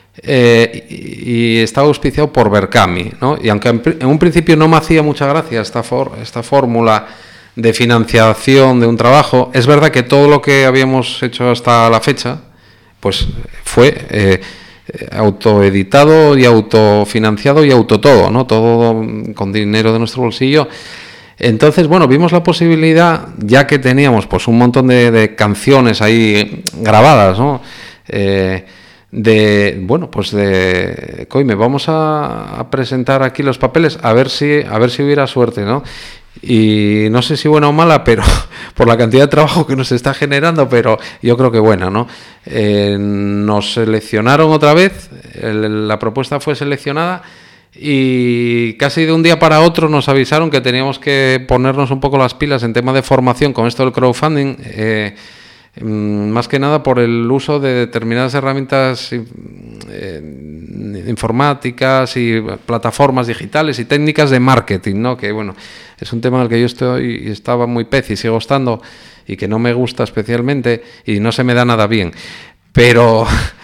y estaba auspiciado por Berkami, ¿no? Y aunque en un principio no me hacía mucha gracia esta fórmula de financiación de un trabajo, es verdad que todo lo que habíamos hecho hasta la fecha pues fue autoeditado y autofinanciado y autotodo, ¿no? Todo con dinero de nuestro bolsillo. Entonces, bueno, vimos la posibilidad, ya que teníamos pues un montón de canciones ahí grabadas, ¿no? Coime, vamos a presentar aquí los papeles a ver si hubiera suerte, ¿no? Y no sé si buena o mala, pero por la cantidad de trabajo que nos está generando, pero yo creo que buena, ¿no? Nos seleccionaron otra vez, la propuesta fue seleccionada y casi de un día para otro nos avisaron que teníamos que ponernos un poco las pilas en tema de formación con esto del crowdfunding, más que nada por el uso de determinadas herramientas informáticas y plataformas digitales y técnicas de marketing, ¿no? Que bueno, es un tema en el que yo estaba muy pez y sigo estando y que no me gusta especialmente y no se me da nada bien, pero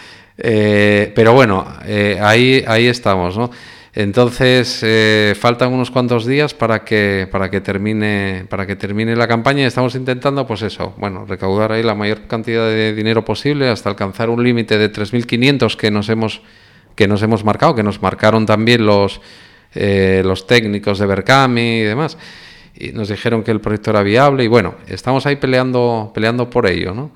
bueno, ahí estamos, ¿no? Entonces faltan unos cuantos días para que termine la campaña y estamos intentando, pues eso, bueno, recaudar ahí la mayor cantidad de dinero posible hasta alcanzar un límite de 3.500 que nos hemos marcado, que nos marcaron también los técnicos de Berkami y demás, y nos dijeron que el proyecto era viable y bueno, estamos ahí peleando por ello, ¿no?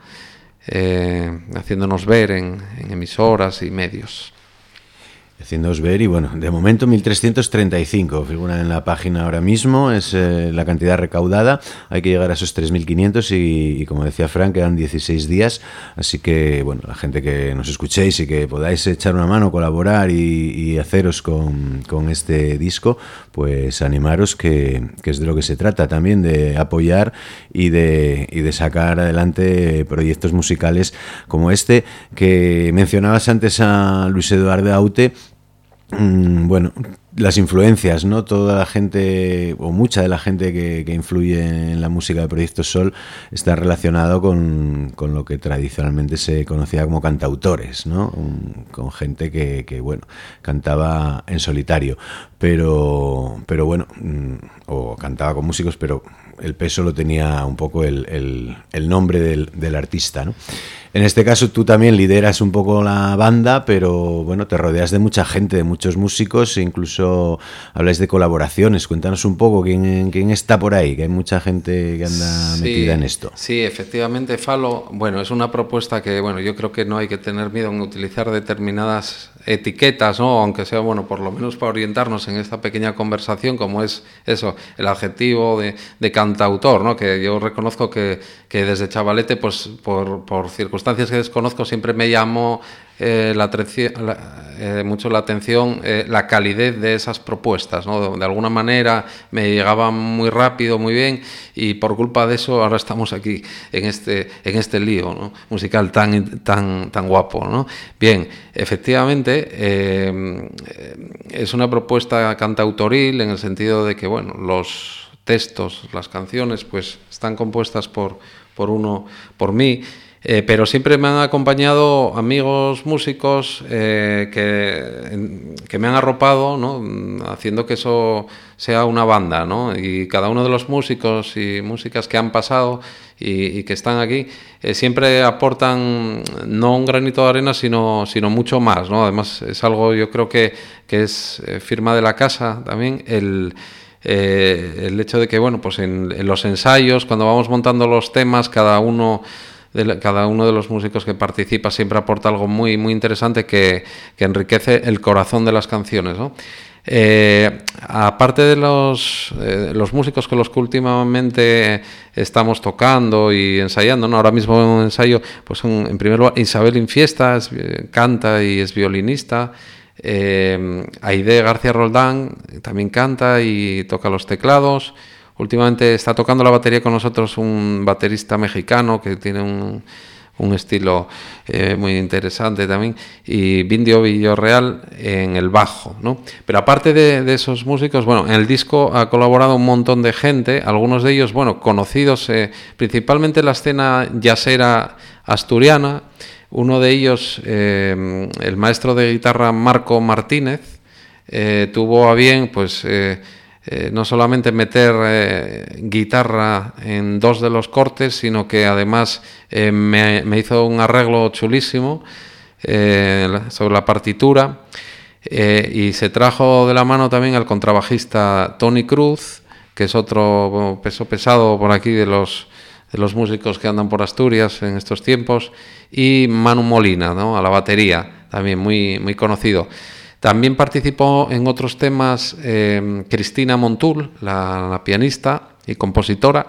Haciéndonos ver en emisoras y medios. Haciéndoos ver, y bueno, de momento 1.335 figuran en la página ahora mismo, es la cantidad recaudada, hay que llegar a esos 3.500 y como decía Frank, quedan 16 días, así que bueno, la gente que nos escuchéis y que podáis echar una mano, colaborar y haceros con este disco, pues animaros que es de lo que se trata también, de apoyar y de sacar adelante proyectos musicales como este, que mencionabas antes a Luis Eduardo Aute. Bueno, las influencias, ¿no? Toda la gente, o mucha de la gente que influye en la música de Proyecto Sol está relacionado con lo que tradicionalmente se conocía como cantautores, ¿no? Con gente que bueno, cantaba en solitario, pero bueno, o cantaba con músicos, pero el peso lo tenía un poco el nombre del artista, ¿no? En este caso tú también lideras un poco la banda, pero bueno, te rodeas de mucha gente, de muchos músicos, e incluso habláis de colaboraciones. Cuéntanos un poco quién está por ahí, que hay mucha gente que anda metida en esto. Sí, efectivamente, Falo, bueno, es una propuesta que, bueno, yo creo que no hay que tener miedo en utilizar determinadas etiquetas, ¿no? Aunque sea, bueno, por lo menos para orientarnos en esta pequeña conversación, como es eso, el adjetivo de cantautor, ¿no? Que yo reconozco que desde chavalete, pues por circunstancias que desconozco, siempre me llamó mucho la atención la calidez de esas propuestas, ¿no? De alguna manera me llegaban muy rápido, muy bien, y por culpa de eso ahora estamos aquí en este lío, ¿no? Musical tan guapo, ¿no? Bien, efectivamente es una propuesta cantautoril en el sentido de que, bueno, los textos, las canciones, pues están compuestas por mí. Pero siempre me han acompañado amigos músicos que me han arropado, ¿no? Haciendo que eso sea una banda, ¿no? Y cada uno de los músicos y músicas que han pasado y que están aquí siempre aportan no un granito de arena, sino mucho más, ¿no? Además es algo, yo creo que es firma de la casa también, el hecho de que, bueno, pues en los ensayos, cuando vamos montando los temas, cada uno de los músicos que participa siempre aporta algo muy, muy interesante que enriquece el corazón de las canciones, ¿no? Aparte de los músicos con los que últimamente estamos tocando y ensayando, ¿no? Ahora mismo en un ensayo, pues en primer lugar, Isabel Infiesta canta y es violinista. Aide García Roldán también canta y toca los teclados. Últimamente está tocando la batería con nosotros un baterista mexicano que tiene un estilo muy interesante también, y Vindio Villarreal en el bajo, ¿no? Pero aparte de esos músicos, bueno, en el disco ha colaborado un montón de gente, algunos de ellos, bueno, conocidos principalmente en la escena jazzera asturiana. Uno de ellos, el maestro de guitarra Marco Martínez, tuvo a bien, pues, no solamente meter guitarra en dos de los cortes, sino que además me hizo un arreglo chulísimo sobre la partitura, y se trajo de la mano también al contrabajista Tony Cruz, que es otro peso pesado por aquí de los músicos que andan por Asturias en estos tiempos, y Manu Molina, ¿no? A la batería. también muy conocido. También participó en otros temas Cristina Montul, la pianista y compositora.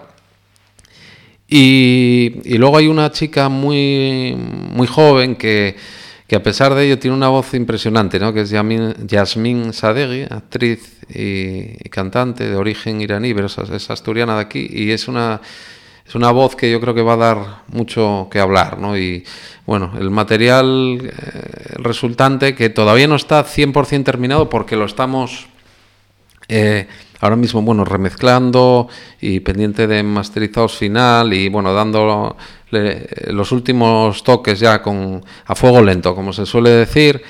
Y luego hay una chica muy joven que a pesar de ello tiene una voz impresionante, ¿no? Que es Yasmin Sadeghi, actriz y cantante de origen iraní, pero es asturiana de aquí, y es una voz que yo creo que va a dar mucho que hablar, ¿no? Y bueno, el material resultante, que todavía no está 100% terminado porque lo estamos ahora mismo, bueno, remezclando y pendiente de masterizados final y bueno, dando los últimos toques ya a fuego lento, como se suele decir.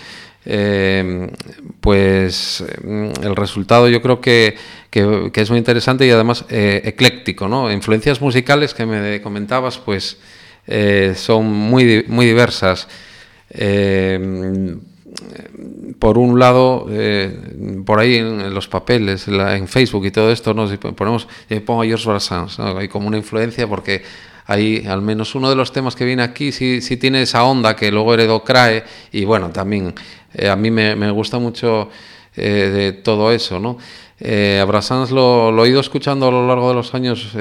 Pues el resultado yo creo que es muy interesante y además ecléctico, ¿no? Influencias musicales que me comentabas, pues son muy diversas. Por un lado, por ahí en los papeles, en Facebook y todo esto, ¿no? Si pongo a Georges Brassens, ¿no? Hay como una influencia porque hay al menos uno de los temas que viene aquí sí tiene esa onda que luego heredó Crae, y bueno, también a mí me gusta mucho de todo eso, ¿no? A Brassens lo he ido escuchando a lo largo de los años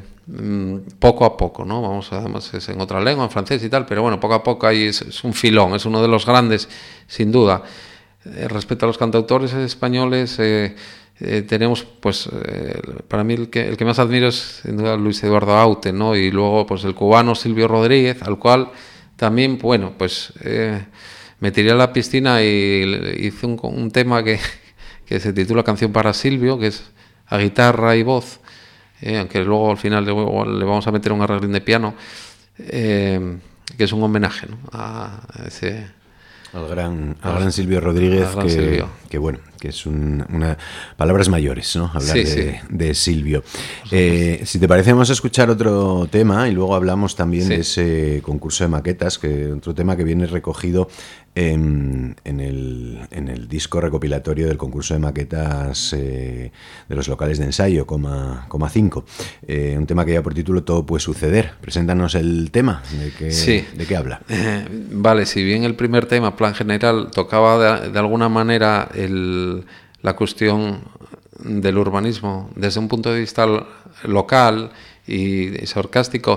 poco a poco, ¿no? Además es en otra lengua, en francés y tal, pero bueno, poco a poco ahí es un filón, es uno de los grandes, sin duda. Respecto a los cantautores españoles, tenemos, pues, para mí el que más admiro es sin duda Luis Eduardo Aute, ¿no? Y luego, pues, el cubano Silvio Rodríguez, al cual también, bueno, pues me tiré a la piscina y hice un tema que se titula Canción para Silvio, que es a guitarra y voz, aunque luego al final le vamos a meter un arreglín de piano, que es un homenaje, ¿no? a ese... Al gran Silvio Rodríguez, que bueno, que es una palabras mayores, ¿no? Hablar de Silvio. Si te parece, vamos a escuchar otro tema y luego hablamos también de ese concurso de maquetas, que otro tema que viene recogido en el disco recopilatorio del concurso de maquetas de los locales de ensayo, Coma 5. Un tema que lleva por título Todo puede suceder. Preséntanos el tema, ¿de qué habla? Vale, si bien el primer tema, plan general, tocaba de alguna manera la cuestión del urbanismo desde un punto de vista local y sarcástico,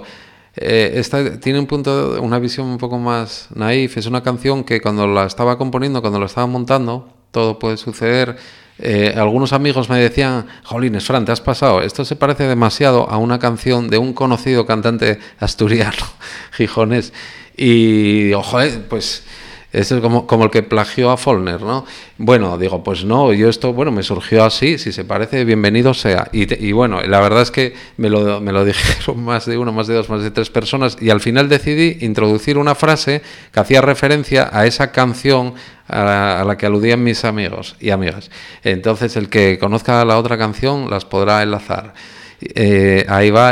esta tiene una visión un poco más naif. Es una canción que cuando la estaba componiendo, cuando la estaba montando, Todo puede suceder, algunos amigos me decían: jolines, Fran, te has pasado, esto se parece demasiado a una canción de un conocido cantante asturiano, gijonés. Y digo, joder, pues eso es como el que plagió a Follner, ¿no? Bueno, digo, pues no, yo esto, bueno, me surgió así, si se parece, bienvenido sea. Y bueno, la verdad es que me lo dijeron más de uno, más de dos, más de tres personas, y al final decidí introducir una frase que hacía referencia a esa canción a la que aludían mis amigos y amigas. Entonces, el que conozca la otra canción las podrá enlazar. Ahí va,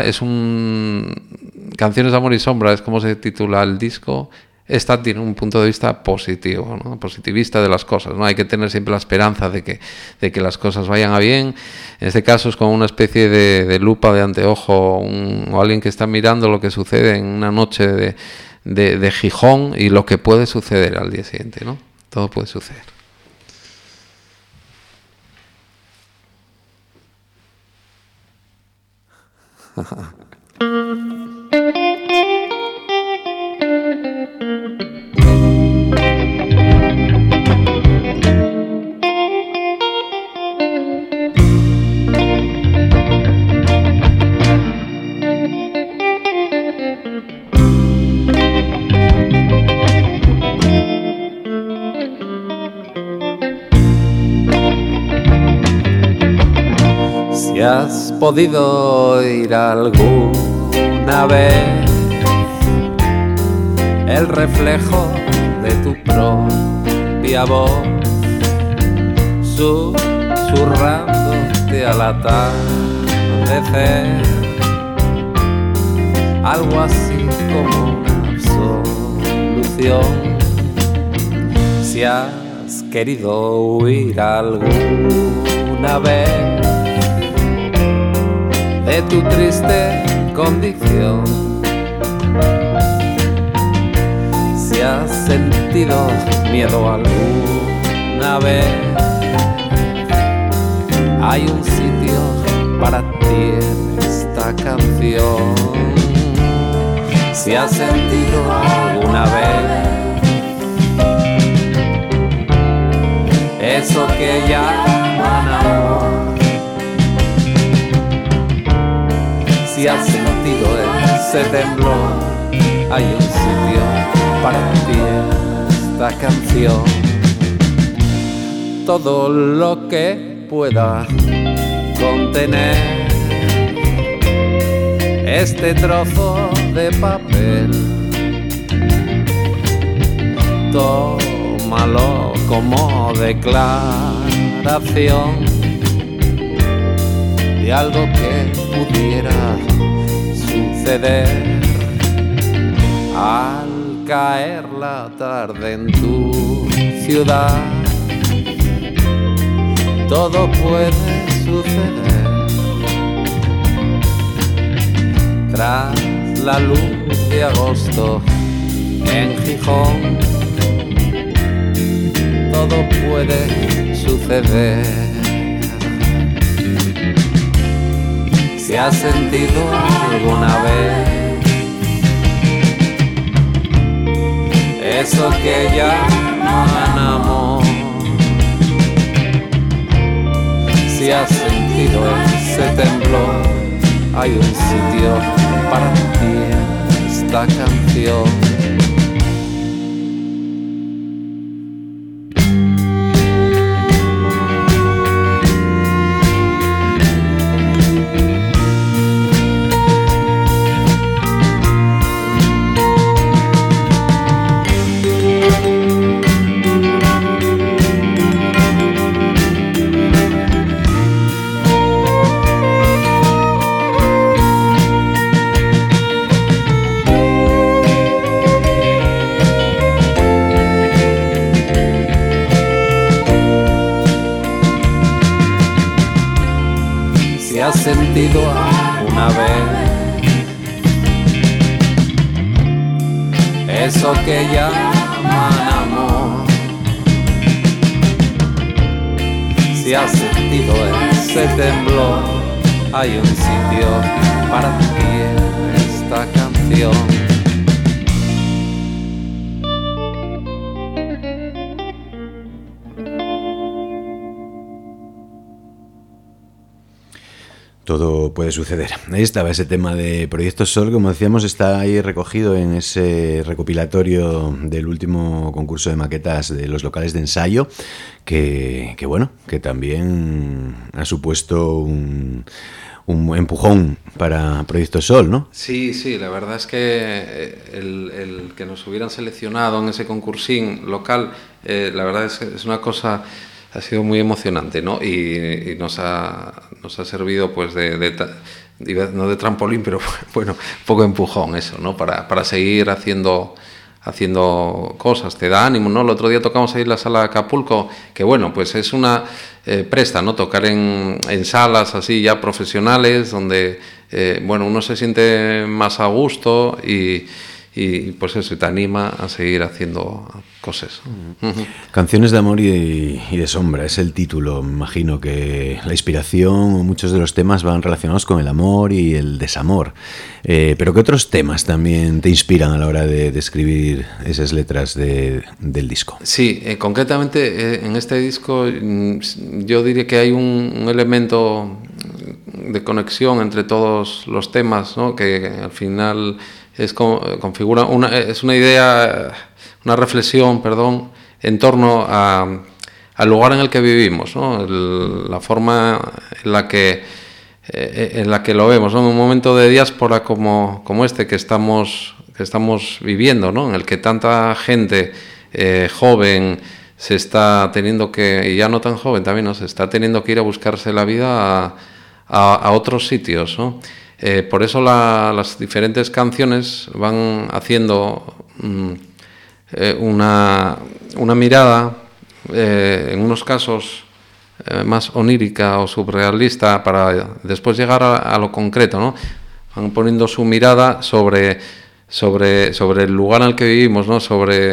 Canciones de Amor y Sombra, es como se titula el disco. Esta tiene un punto de vista positivo, ¿no? Positivista de las cosas, ¿no? Hay que tener siempre la esperanza de que las cosas vayan a bien. En este caso es como una especie de lupa de anteojo, o alguien que está mirando lo que sucede en una noche de Gijón y lo que puede suceder al día siguiente, ¿no? Todo puede suceder. Si has podido oír alguna vez el reflejo de tu propia voz susurrándote al atardecer, algo así como una absolución. Si has querido huir alguna vez de tu triste condición, si has has sentido miedo alguna vez, hay un sitio para ti en esta canción. Si has sentido alguna vez eso que llaman amor, si has sentido ese temblor, hay un sitio para ti en esta canción. Todo lo que pueda contener este trozo de papel, tómalo como declaración de algo que pudiera suceder al caer la tarde en tu ciudad. Todo puede suceder tras la luz de agosto en Gijón. Todo puede suceder. Si has sentido alguna vez eso que llaman amor, si has sentido ese temblor, hay un sitio para ti en esta canción. ¿Has sentido alguna vez eso que llaman amor? Si has sentido ese temblor, hay un sitio para ti en esta canción. Todo puede suceder. Ahí estaba ese tema de Proyecto Sol, como decíamos, está ahí recogido en ese recopilatorio del último concurso de maquetas de los locales de ensayo, que bueno, que también ha supuesto un empujón para Proyecto Sol, ¿no? Sí, la verdad es que el que nos hubieran seleccionado en ese concursín local, la verdad es una cosa... Ha sido muy emocionante, ¿no? Y nos ha servido, pues, no de trampolín, pero bueno, un poco de empujón eso, ¿no? Para seguir haciendo cosas, te da ánimo, ¿no? El otro día tocamos ahí en la sala de Acapulco, que bueno, pues es una presta, ¿no? Tocar en salas así ya profesionales, donde, bueno, uno se siente más a gusto y pues eso, te anima a seguir haciendo cosas. Canciones de amor y de sombra es el título. Me imagino que la inspiración, muchos de los temas van relacionados con el amor y el desamor. Pero ¿qué otros temas también te inspiran a la hora de escribir esas letras del disco? Sí, concretamente en este disco yo diría que hay un elemento de conexión entre todos los temas, ¿no? Que al final configura es una idea, una reflexión, en torno al lugar en el que vivimos, ¿no? La forma en la que lo vemos, ¿no? En un momento de diáspora como este que estamos viviendo, ¿no? En el que tanta gente joven se está teniendo que, y ya no tan joven también, ¿no? Se está teniendo que ir a buscarse la vida a otros sitios, ¿no? Por eso las diferentes canciones van haciendo una mirada, en unos casos más onírica o surrealista, para después llegar a lo concreto, ¿no? Van poniendo su mirada sobre sobre el lugar en el que vivimos, ¿no?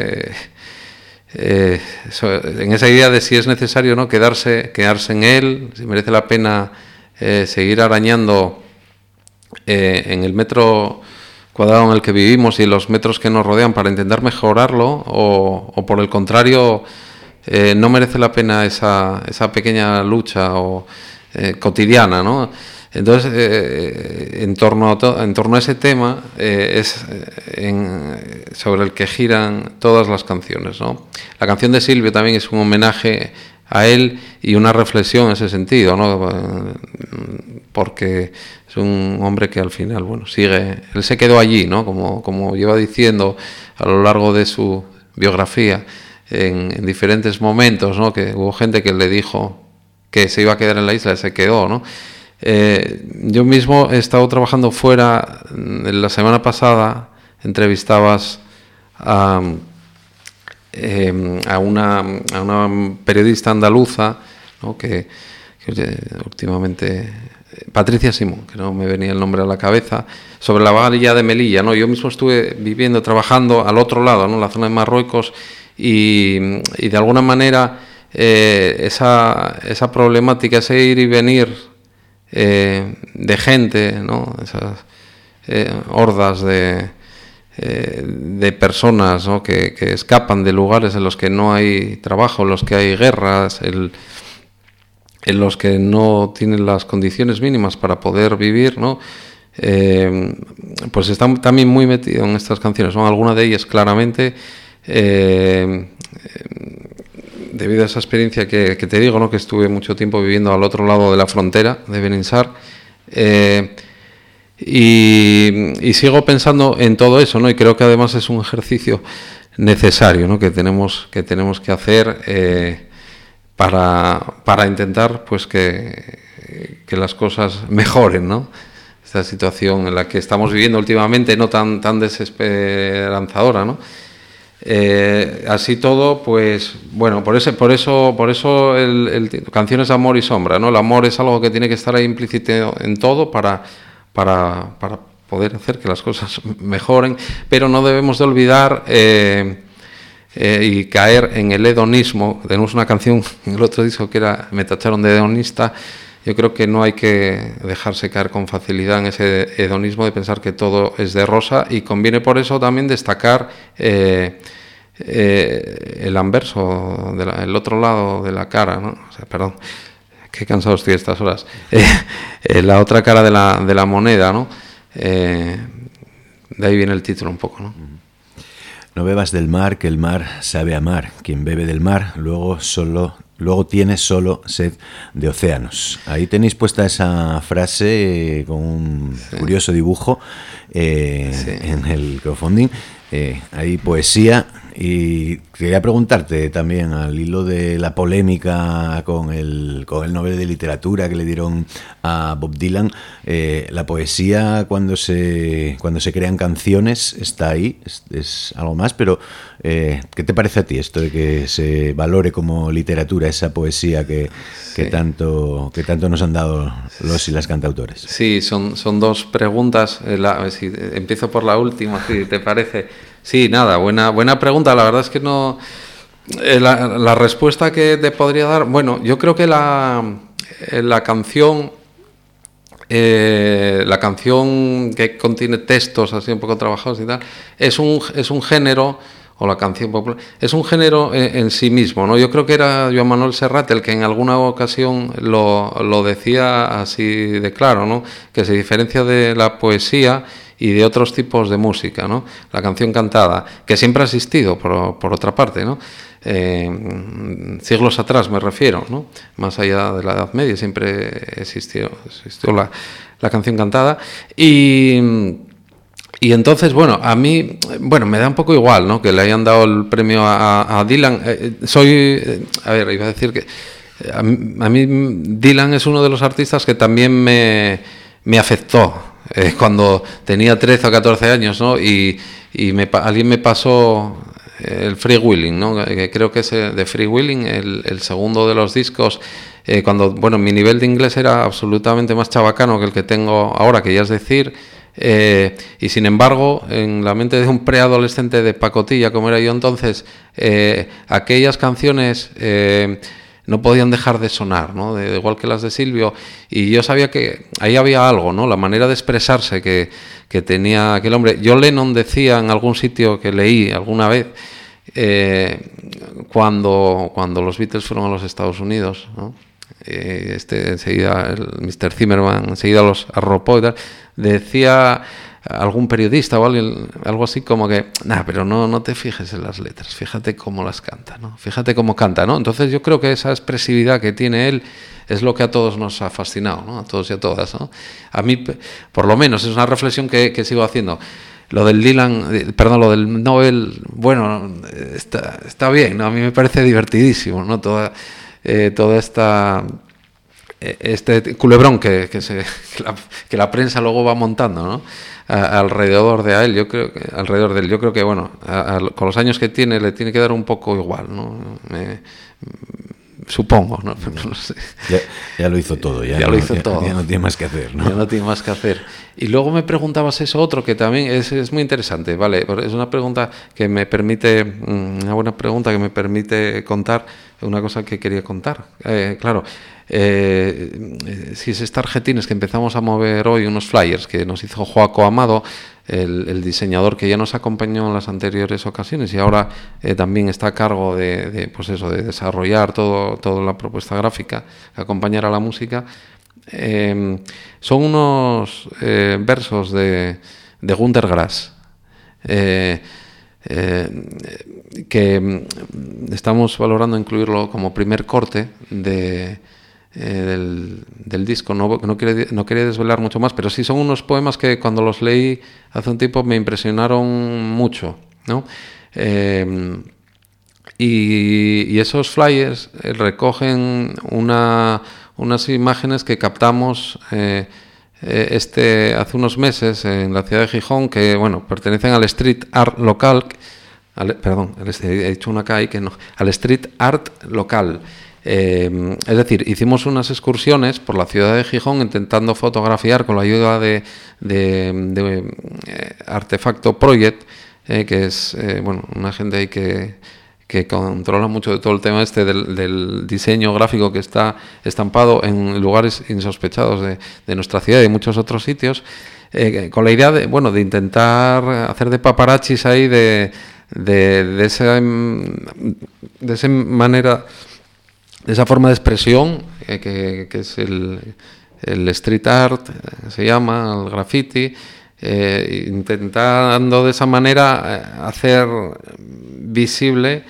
En esa idea de si es necesario, ¿no? quedarse en él, si merece la pena seguir arañando en el metro cuadrado en el que vivimos y en los metros que nos rodean para intentar mejorarlo, o por el contrario no merece la pena esa pequeña lucha cotidiana, ¿no? Entonces, en torno a ese tema sobre el que giran todas las canciones, ¿no? La canción de Silvio también es un homenaje a él y una reflexión en ese sentido, ¿no? Porque es un hombre que al final, bueno, él se quedó allí, ¿no? Como lleva diciendo a lo largo de su biografía en diferentes momentos, ¿no? Que hubo gente que le dijo que se iba a quedar en la isla y se quedó, ¿no? Yo mismo he estado trabajando fuera. La semana pasada entrevistabas a una periodista andaluza, ¿no? que últimamente, Patricia Simón, que no me venía el nombre a la cabeza, sobre la bahía de Melilla, ¿no? Yo mismo estuve trabajando al otro lado, ¿no? En la zona de Marruecos, y de alguna manera esa problemática, ese ir y venir de gente, ¿no? Esas hordas de personas, ¿no? que escapan de lugares en los que no hay trabajo, en los que hay guerras, en los que no tienen las condiciones mínimas para poder vivir, ¿no? Pues están también muy metidos en estas canciones, ¿no? Algunas de ellas claramente debido a esa experiencia que te digo, ¿no? Que estuve mucho tiempo viviendo al otro lado de la frontera de Beninsar, y sigo pensando en todo eso, ¿no? Y creo que además es un ejercicio necesario, ¿no? que tenemos que hacer para intentar, pues, que las cosas mejoren, ¿no? Esta situación en la que estamos viviendo últimamente, no tan desesperanzadora, ¿no? Así todo, pues bueno, por eso canciones de amor y sombra, ¿no? El amor es algo que tiene que estar ahí implícito en todo para poder hacer que las cosas mejoren, pero no debemos de olvidar y caer en el hedonismo. Tenemos una canción en el otro disco que me tacharon de hedonista. Yo creo que no hay que dejarse caer con facilidad en ese hedonismo de pensar que todo es de rosa, y conviene por eso también destacar el anverso, el otro lado de la cara, ¿no? O sea, perdón, qué cansado estoy a estas horas. La otra cara de la moneda, ¿no? De ahí viene el título un poco, ¿no? No bebas del mar, que el mar sabe amar. Quien bebe del mar luego tiene solo sed de océanos. Ahí tenéis puesta esa frase con un curioso dibujo en el crowdfunding. Hay poesía, y quería preguntarte también, al hilo de la polémica con el Nobel de Literatura que le dieron a Bob Dylan, la poesía cuando se crean canciones está ahí, es algo más, pero ¿qué te parece a ti esto de que se valore como literatura esa poesía que tanto nos han dado los y las cantautores? Sí, son dos preguntas. Si empiezo por la última, si te parece. Sí, nada, buena pregunta. La verdad es que no. La respuesta que te podría dar, bueno, yo creo que la canción que contiene textos así un poco trabajados y tal, es un género, o la canción popular, es un género en sí mismo, ¿no? Yo creo que era Joan Manuel Serrat el que en alguna ocasión lo decía así de claro, ¿no? Que se diferencia de la poesía y de otros tipos de música, ¿no? La canción cantada, que siempre ha existido, por otra parte, ¿no? Siglos atrás me refiero, ¿no? Más allá de la Edad Media siempre existió la canción cantada, y entonces, bueno, a mí, me da un poco igual, ¿no? Que le hayan dado el premio a Dylan. Iba a decir que a mí Dylan es uno de los artistas que también me afectó cuando tenía 13 o 14 años, ¿no? Y alguien me pasó el Free Willing, ¿no? Creo que es de Free Willing, el segundo de los discos, cuando, mi nivel de inglés era absolutamente más chabacano que el que tengo ahora, que ya es decir. Y sin embargo, en la mente de un preadolescente de pacotilla, como era yo entonces, aquellas canciones no podían dejar de sonar, ¿no? Igual que las de Silvio, y yo sabía que ahí había algo, ¿no? La manera de expresarse que tenía aquel hombre. John Lennon decía en algún sitio que leí alguna vez, cuando los Beatles fueron a los Estados Unidos, ¿no? Enseguida el Mr. Zimmerman enseguida los arropó y tal, decía algún periodista o alguien, algo así como que, pero no te fijes en las letras, fíjate cómo las canta, ¿no? Fíjate cómo canta, ¿no? Entonces yo creo que esa expresividad que tiene él es lo que a todos nos ha fascinado, ¿no? A todos y a todas, ¿no? A mí, por lo menos, es una reflexión que sigo haciendo. Lo del lo del Nobel, bueno, está bien, ¿no? A mí me parece divertidísimo, ¿no? Toda esta este culebrón que la prensa luego va montando, ¿no? Alrededor de él, yo creo que bueno, con los años que tiene le tiene que dar un poco igual, ¿no? Supongo, ¿no? No sé. Ya lo hizo todo, ya no tiene más que hacer, ¿no? Ya no tiene más que hacer. Y luego me preguntabas eso otro que también es muy interesante, ¿vale? Es una pregunta que me permite, una buena pregunta que me permite contar una cosa que quería contar. Claro, si es Starjetines que empezamos a mover hoy unos flyers que nos hizo Joaco Amado, el diseñador que ya nos acompañó en las anteriores ocasiones y ahora también está a cargo de desarrollar toda la propuesta gráfica que acompañará la música. Son unos versos de Günter Grass que estamos valorando incluirlo como primer corte del disco. No quería desvelar mucho más, pero sí son unos poemas que cuando los leí hace un tiempo me impresionaron mucho, ¿no? Y esos flyers recogen unas imágenes que captamos hace unos meses en la ciudad de Gijón, que bueno, pertenecen al Street Art local, he dicho una K ahí que no, al Street Art local. Es decir, hicimos unas excursiones por la ciudad de Gijón intentando fotografiar con la ayuda de Artefacto Project, que es una gente ahí que controla mucho de todo el tema del diseño gráfico que está estampado en lugares insospechados de nuestra ciudad y de muchos otros sitios, con la idea de intentar hacer de paparachis ahí de esa forma de expresión que es el street art, se llama, el graffiti, intentando de esa manera hacer visible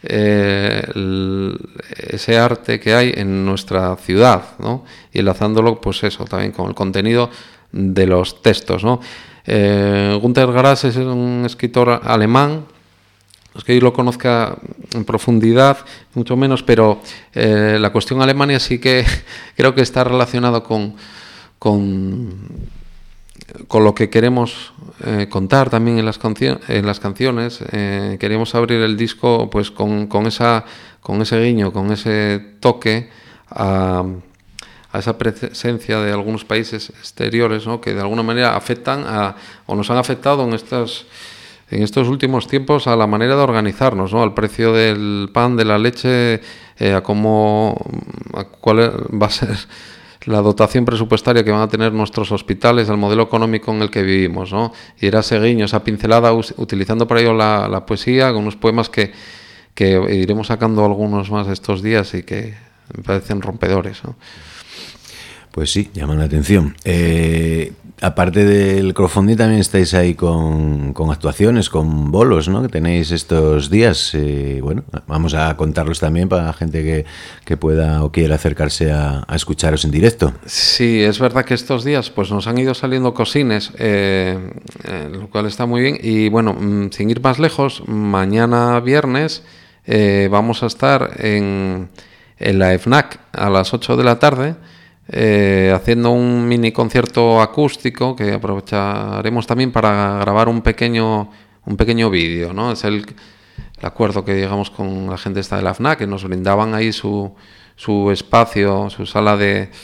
ese arte que hay en nuestra ciudad, ¿no? Y enlazándolo, pues eso, también con el contenido de los textos, ¿no? Günter Grass es un escritor alemán. No es que yo lo conozca en profundidad, mucho menos, pero la cuestión Alemania sí que creo que está relacionado con lo que queremos contar también en las canciones. Queríamos abrir el disco pues con ese guiño, con ese toque a esa presencia de algunos países exteriores, ¿no? Que de alguna manera afectan o nos han afectado en estos últimos tiempos a la manera de organizarnos, ¿no? Al precio del pan, de la leche, a cuál va a ser la dotación presupuestaria que van a tener nuestros hospitales, al modelo económico en el que vivimos, ¿no? Y era ese guiño, esa pincelada, utilizando para ello la poesía, con unos poemas que iremos sacando algunos más estos días y que me parecen rompedores, ¿no? Pues sí, llaman la atención. Aparte del crowdfunding también estáis ahí con actuaciones, con bolos, ¿no? Que tenéis estos días. Vamos a contarlos también para la gente que pueda o quiera acercarse a escucharos en directo. Sí, es verdad que estos días pues nos han ido saliendo cosines, lo cual está muy bien. Y bueno, sin ir más lejos, mañana viernes vamos a estar en la FNAC a las 8 de la tarde. Haciendo un mini concierto acústico que aprovecharemos también para grabar un pequeño vídeo, ¿no? Es el acuerdo que llegamos con la gente esta de la FNAC, que nos brindaban ahí su espacio, su sala de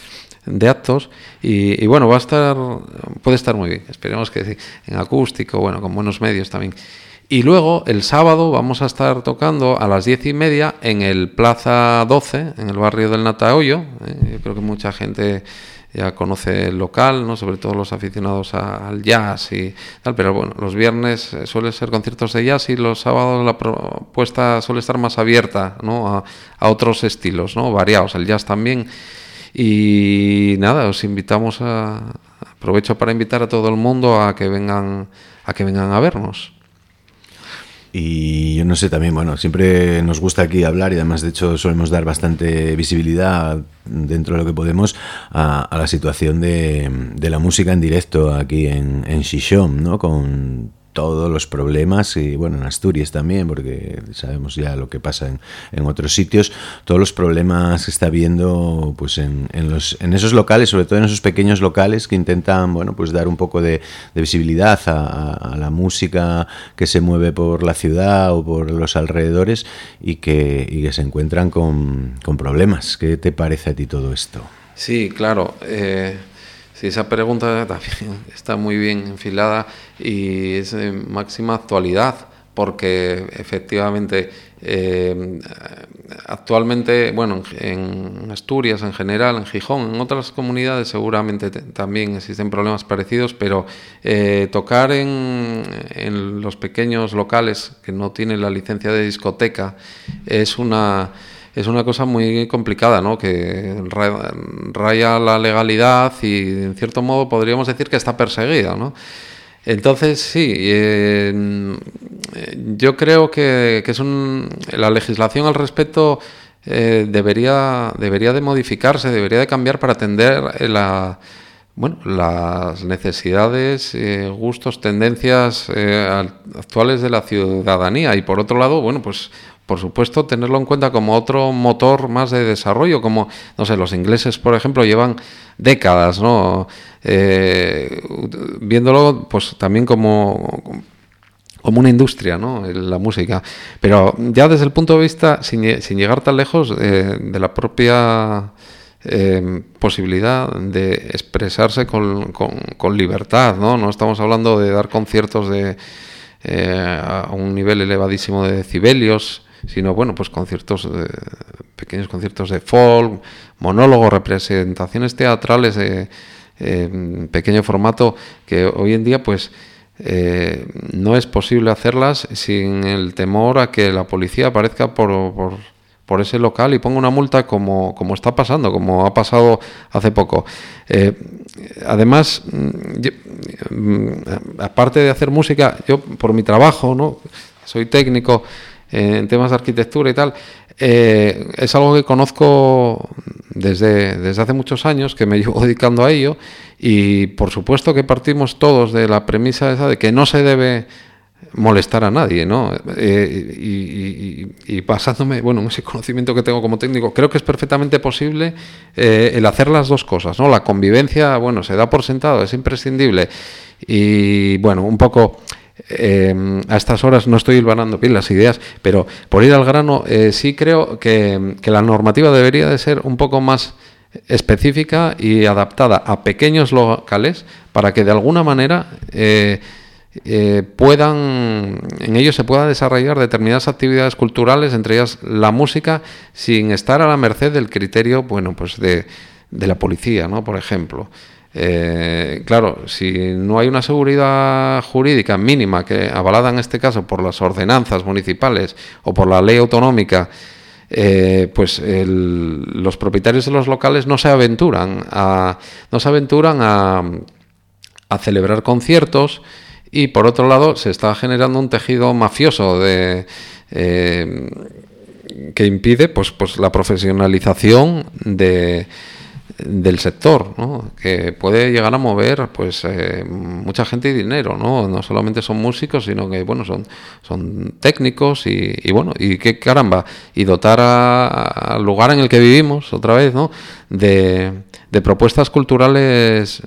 de actos y bueno, puede estar muy bien, esperemos que sí, en acústico, bueno, con buenos medios también. Y luego el sábado vamos a estar tocando a las 10:30 en el Plaza 12, en el barrio del Natahoyo. Yo creo que mucha gente ya conoce el local, ¿no? Sobre todo los aficionados al jazz y tal, pero bueno, los viernes suelen ser conciertos de jazz y los sábados la propuesta suele estar más abierta, ¿no? a otros estilos, ¿no? Variados, el jazz también. Y nada, os invitamos aprovecho para invitar a todo el mundo a que vengan a vernos. Y yo no sé, también, bueno, siempre nos gusta aquí hablar y además, de hecho, solemos dar bastante visibilidad dentro de lo que podemos a la situación de la música en directo aquí en Xixón, ¿no? Con todos los problemas y, bueno, en Asturias también, porque sabemos ya lo que pasa en otros sitios, todos los problemas que está habiendo pues en esos locales, sobre todo en esos pequeños locales que intentan, bueno, pues dar un poco de visibilidad a la música que se mueve por la ciudad o por los alrededores y que se encuentran con problemas. ¿Qué te parece a ti todo esto? Sí, claro. Sí, esa pregunta también está muy bien enfilada y es de máxima actualidad porque efectivamente actualmente, bueno, en Asturias en general, en Gijón, en otras comunidades seguramente también existen problemas parecidos, pero tocar en los pequeños locales que no tienen la licencia de discoteca es una cosa muy complicada, ¿no? Que raya la legalidad y, en cierto modo, podríamos decir que está perseguida, ¿no? Entonces, sí, yo creo que la legislación al respecto debería de modificarse, debería de cambiar para atender las necesidades, gustos, tendencias actuales de la ciudadanía y, por otro lado, bueno, pues por supuesto, tenerlo en cuenta como otro motor más de desarrollo, como, no sé, los ingleses, por ejemplo, llevan décadas, ¿no? Viéndolo, pues también como una industria, ¿no? La música. Pero ya desde el punto de vista, sin llegar tan lejos, de la propia posibilidad de expresarse con libertad, ¿no? No estamos hablando de dar conciertos a un nivel elevadísimo de decibelios, sino, bueno, pues pequeños conciertos de folk, monólogos, representaciones teatrales de pequeño formato que hoy en día pues no es posible hacerlas sin el temor a que la policía aparezca por ese local y ponga una multa como está pasando, como ha pasado hace poco. Además, aparte de hacer música, yo por mi trabajo, ¿no? Soy técnico en temas de arquitectura y tal, es algo que conozco desde hace muchos años, que me llevo dedicando a ello, y por supuesto que partimos todos de la premisa esa de que no se debe molestar a nadie, ¿no? Y basándome, bueno, en ese conocimiento que tengo como técnico, creo que es perfectamente posible el hacer las dos cosas, ¿no? La convivencia, bueno, se da por sentado, es imprescindible, y bueno, un poco a estas horas no estoy hilvanando bien las ideas, pero por ir al grano, sí creo que la normativa debería de ser un poco más específica y adaptada a pequeños locales para que de alguna manera en ellos se puedan desarrollar determinadas actividades culturales, entre ellas la música, sin estar a la merced del criterio, bueno, pues de la policía, ¿no? Por ejemplo. Claro, si no hay una seguridad jurídica mínima, que avalada en este caso por las ordenanzas municipales o por la ley autonómica, pues los propietarios de los locales no se aventuran a celebrar conciertos, y por otro lado se está generando un tejido mafioso que impide pues la profesionalización del sector, ¿no? Que puede llegar a mover pues mucha gente y dinero, no solamente son músicos, sino que bueno, son técnicos y bueno, y qué caramba, y dotar al lugar en el que vivimos otra vez, ¿no? de propuestas culturales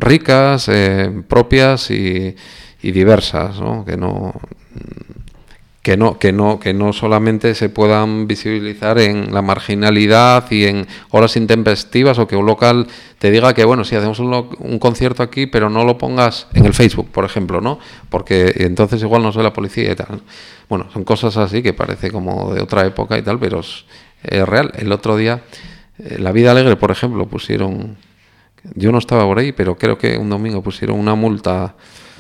ricas, propias y diversas, ¿no? que no solamente se puedan visibilizar en la marginalidad y en horas intempestivas, o que un local te diga que, bueno, sí, hacemos un concierto aquí, pero no lo pongas en el Facebook, por ejemplo, ¿no? Porque entonces igual no soy la policía y tal. Bueno, son cosas así que parece como de otra época y tal, pero es real. El otro día, La Vida Alegre, por ejemplo, pusieron... Yo no estaba por ahí, pero creo que un domingo pusieron una multa...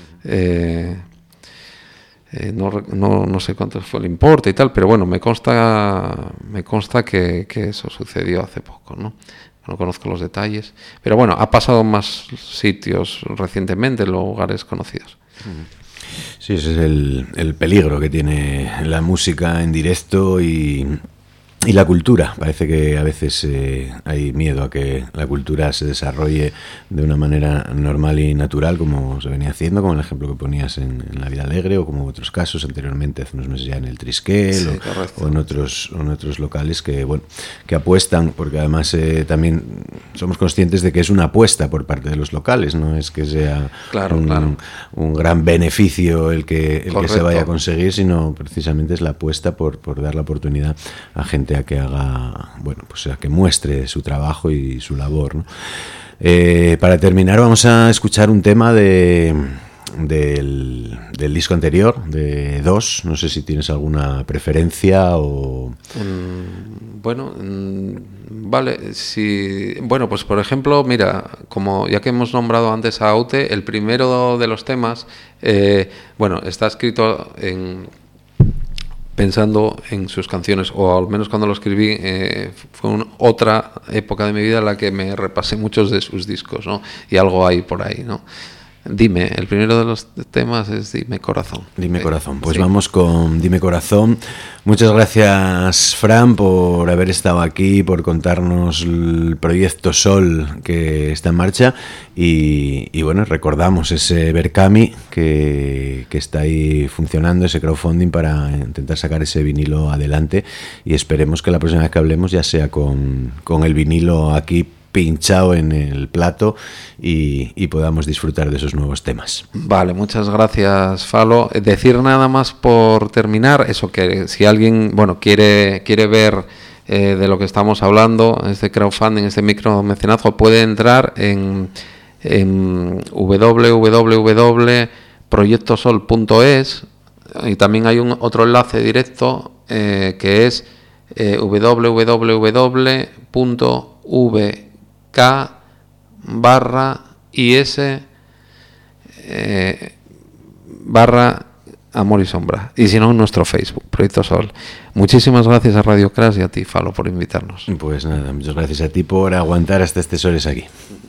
no sé cuánto fue el importe y tal, pero bueno, me consta que eso sucedió hace poco, ¿no? No conozco los detalles, pero bueno, ha pasado en más sitios recientemente, en lugares conocidos. Sí, ese es el peligro que tiene la música en directo y la cultura. Parece que a veces hay miedo a que la cultura se desarrolle de una manera normal y natural, como se venía haciendo, como el ejemplo que ponías en La Vida Alegre, o como otros casos anteriormente, hace unos meses ya en el Trisquel, sí, o en otros locales que, bueno, que apuestan, porque además también somos conscientes de que es una apuesta por parte de los locales, no es que sea un gran beneficio el que se vaya a conseguir, sino precisamente es la apuesta por dar la oportunidad a gente a que haga, bueno, pues a que muestre su trabajo y su labor, ¿no? Para terminar, vamos a escuchar un tema del disco anterior, de Dos. No sé si tienes alguna preferencia o... Vale, si... Bueno, pues por ejemplo, mira, como ya que hemos nombrado antes a Aute, el primero de los temas, está escrito pensando en sus canciones, o al menos cuando lo escribí fue otra época de mi vida en la que me repasé muchos de sus discos, ¿no? Y algo hay por ahí, ¿no? Dime, el primero de los temas es Dime Corazón. Dime Corazón, pues sí. Vamos con Dime Corazón. Muchas gracias, Fran, por haber estado aquí, por contarnos el proyecto Sol que está en marcha y bueno, recordamos ese Berkami que está ahí funcionando, ese crowdfunding para intentar sacar ese vinilo adelante, y esperemos que la próxima vez que hablemos ya sea con el vinilo aquí pinchado en el plato y podamos disfrutar de esos nuevos temas. Vale, muchas gracias, Falo. Decir nada más por terminar, eso, que si alguien quiere ver de lo que estamos hablando, este crowdfunding, este micromecenazgo, puede entrar en www.proyectosol.es, y también hay otro enlace directo que es www.vk/is/Amor y Sombra, y si no, en nuestro Facebook, Proyecto Sol. Muchísimas gracias a Radio Crash y a ti, Falo, por invitarnos. Pues nada, muchas gracias a ti por aguantar hasta estas horas aquí.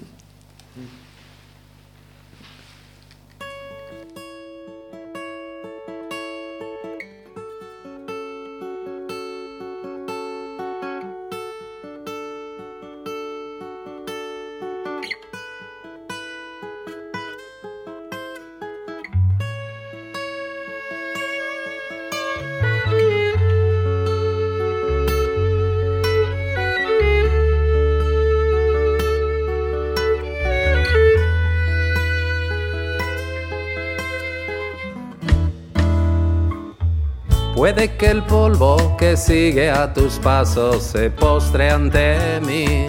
Puede que el polvo que sigue a tus pasos se postre ante mí,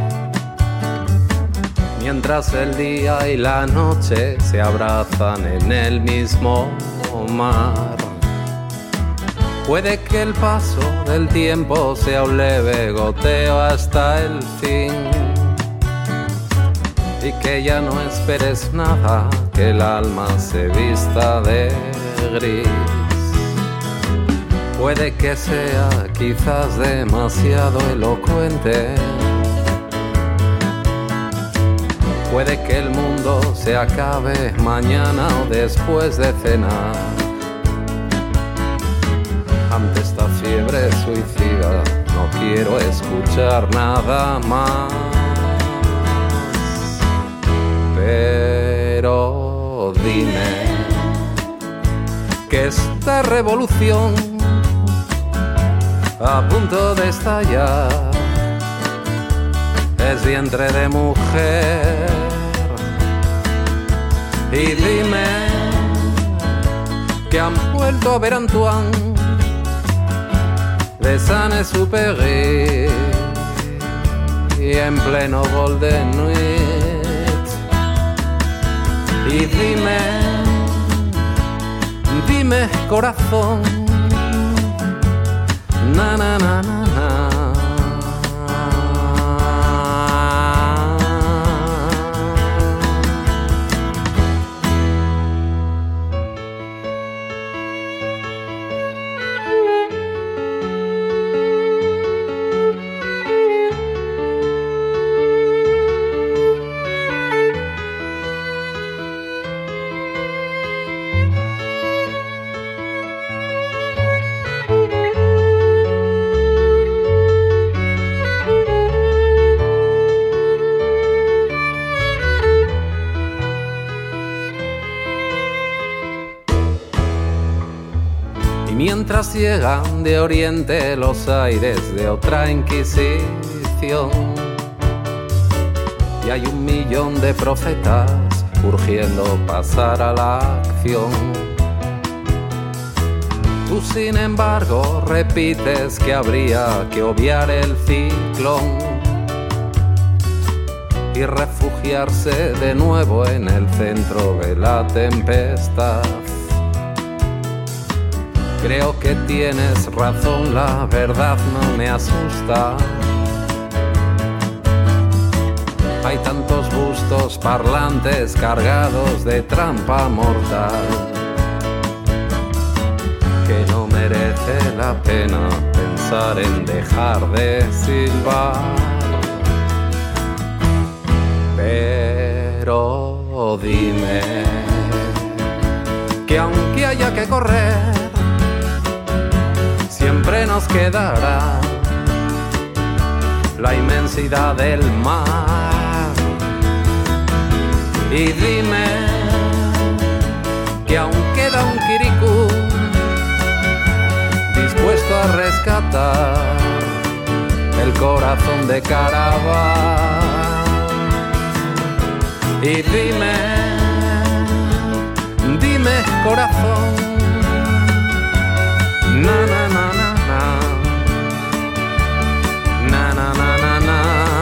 mientras el día y la noche se abrazan en el mismo mar. Puede que el paso del tiempo sea un leve goteo hasta el fin, y que ya no esperes nada, que el alma se vista de gris. Puede que sea quizás demasiado elocuente, puede que el mundo se acabe mañana o después de cenar. Ante esta fiebre suicida no quiero escuchar nada más, pero dime que esta revolución a punto de estallar es vientre de mujer, y dime que han vuelto a ver a Antoine de Saint-Exupéry y en pleno Golden Nuit. Y dime corazón, na na na na na. Mientras llegan de Oriente los aires de otra Inquisición y hay 1.000.000 de profetas urgiendo pasar a la acción, tú sin embargo repites que habría que obviar el ciclón y refugiarse de nuevo en el centro de la tempestad. Creo que tienes razón, la verdad no me asusta. Hay tantos bustos parlantes cargados de trampa mortal que no merece la pena pensar en dejar de silbar. Pero dime que aunque haya que correr, siempre nos quedará la inmensidad del mar. Y dime que aún queda un quiricú dispuesto a rescatar el corazón de Caraván. Y dime corazón, na na na na na na na na na.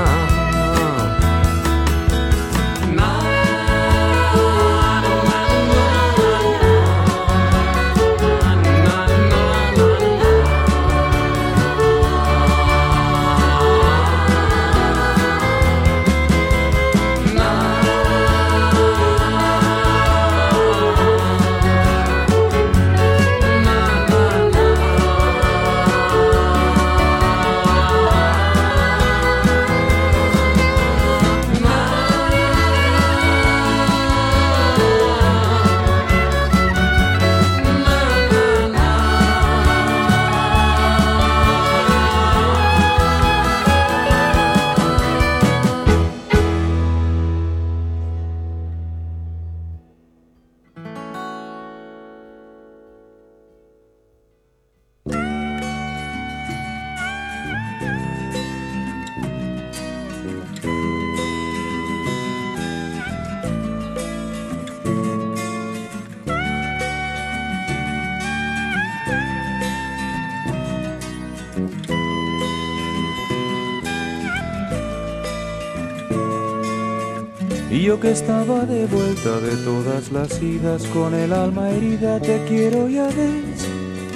Y yo que estaba de vuelta de todas las idas, con el alma herida te quiero ya ves.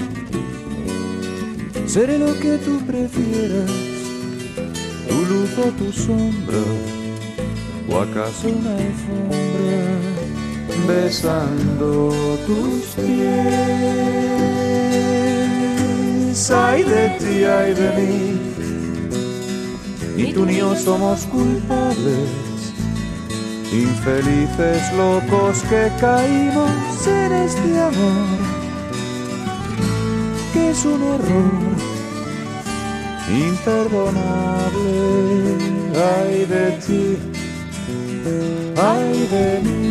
Seré lo que tú prefieras, tu luz o tu sombra, o acaso una alfombra, besando tus pies. Ay de ti, ay de mí, ni tú ni yo somos culpables, infelices locos que caímos en este amor, que es un error imperdonable. Ay de ti, ay de mí.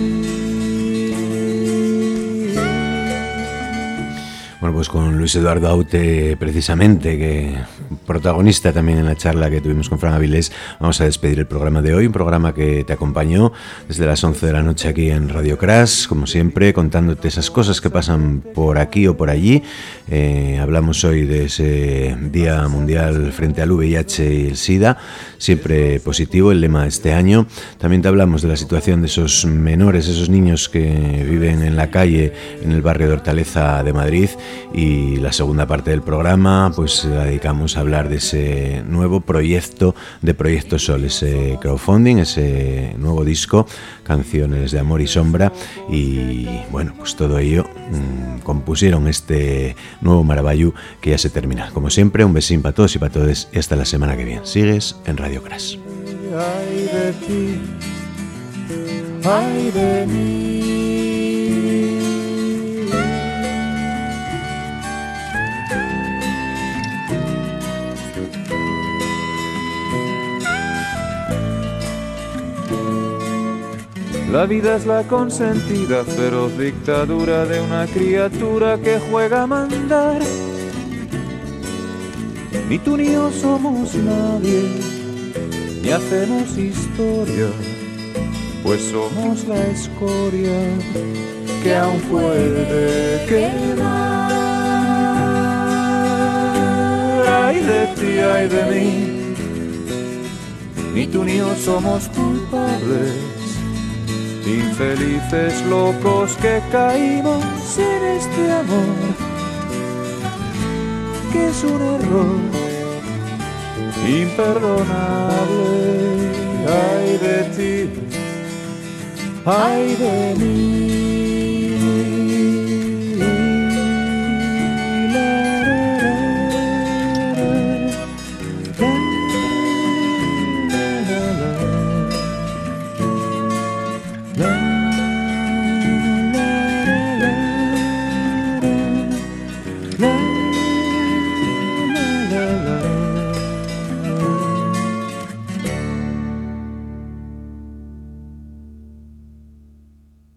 Bueno, pues con Luis Eduardo Aute, precisamente, que protagonista también en la charla que tuvimos con Fran Avilés, vamos a despedir el programa de hoy, un programa que te acompañó desde las 11 de la noche aquí en Radio Crash, como siempre, contándote esas cosas que pasan por aquí o por allí. Hablamos hoy de ese Día Mundial frente al VIH y el SIDA, siempre positivo el lema de este año. También te hablamos de la situación de esos menores, esos niños que viven en la calle en el barrio de Hortaleza de Madrid, y la segunda parte del programa pues la dedicamos a hablar de ese nuevo proyecto de Proyecto Sol, ese crowdfunding, ese nuevo disco, Canciones de Amor y Sombra, y bueno, pues todo ello compusieron este nuevo Marabayú que ya se termina. Como siempre, un besín para todos y para todas y hasta la semana que viene. Sigues en Radio Crash. Ay de ti, ay de mí. La vida es la consentida, feroz dictadura de una criatura que juega a mandar. Ni tú ni yo somos nadie, ni hacemos historia, pues somos la escoria que aún puede quedar. Ay de ti, ay de mí, ni tú ni yo somos culpables, infelices locos que caímos en este amor, que es un error imperdonable. Ay de ti, ay de mí.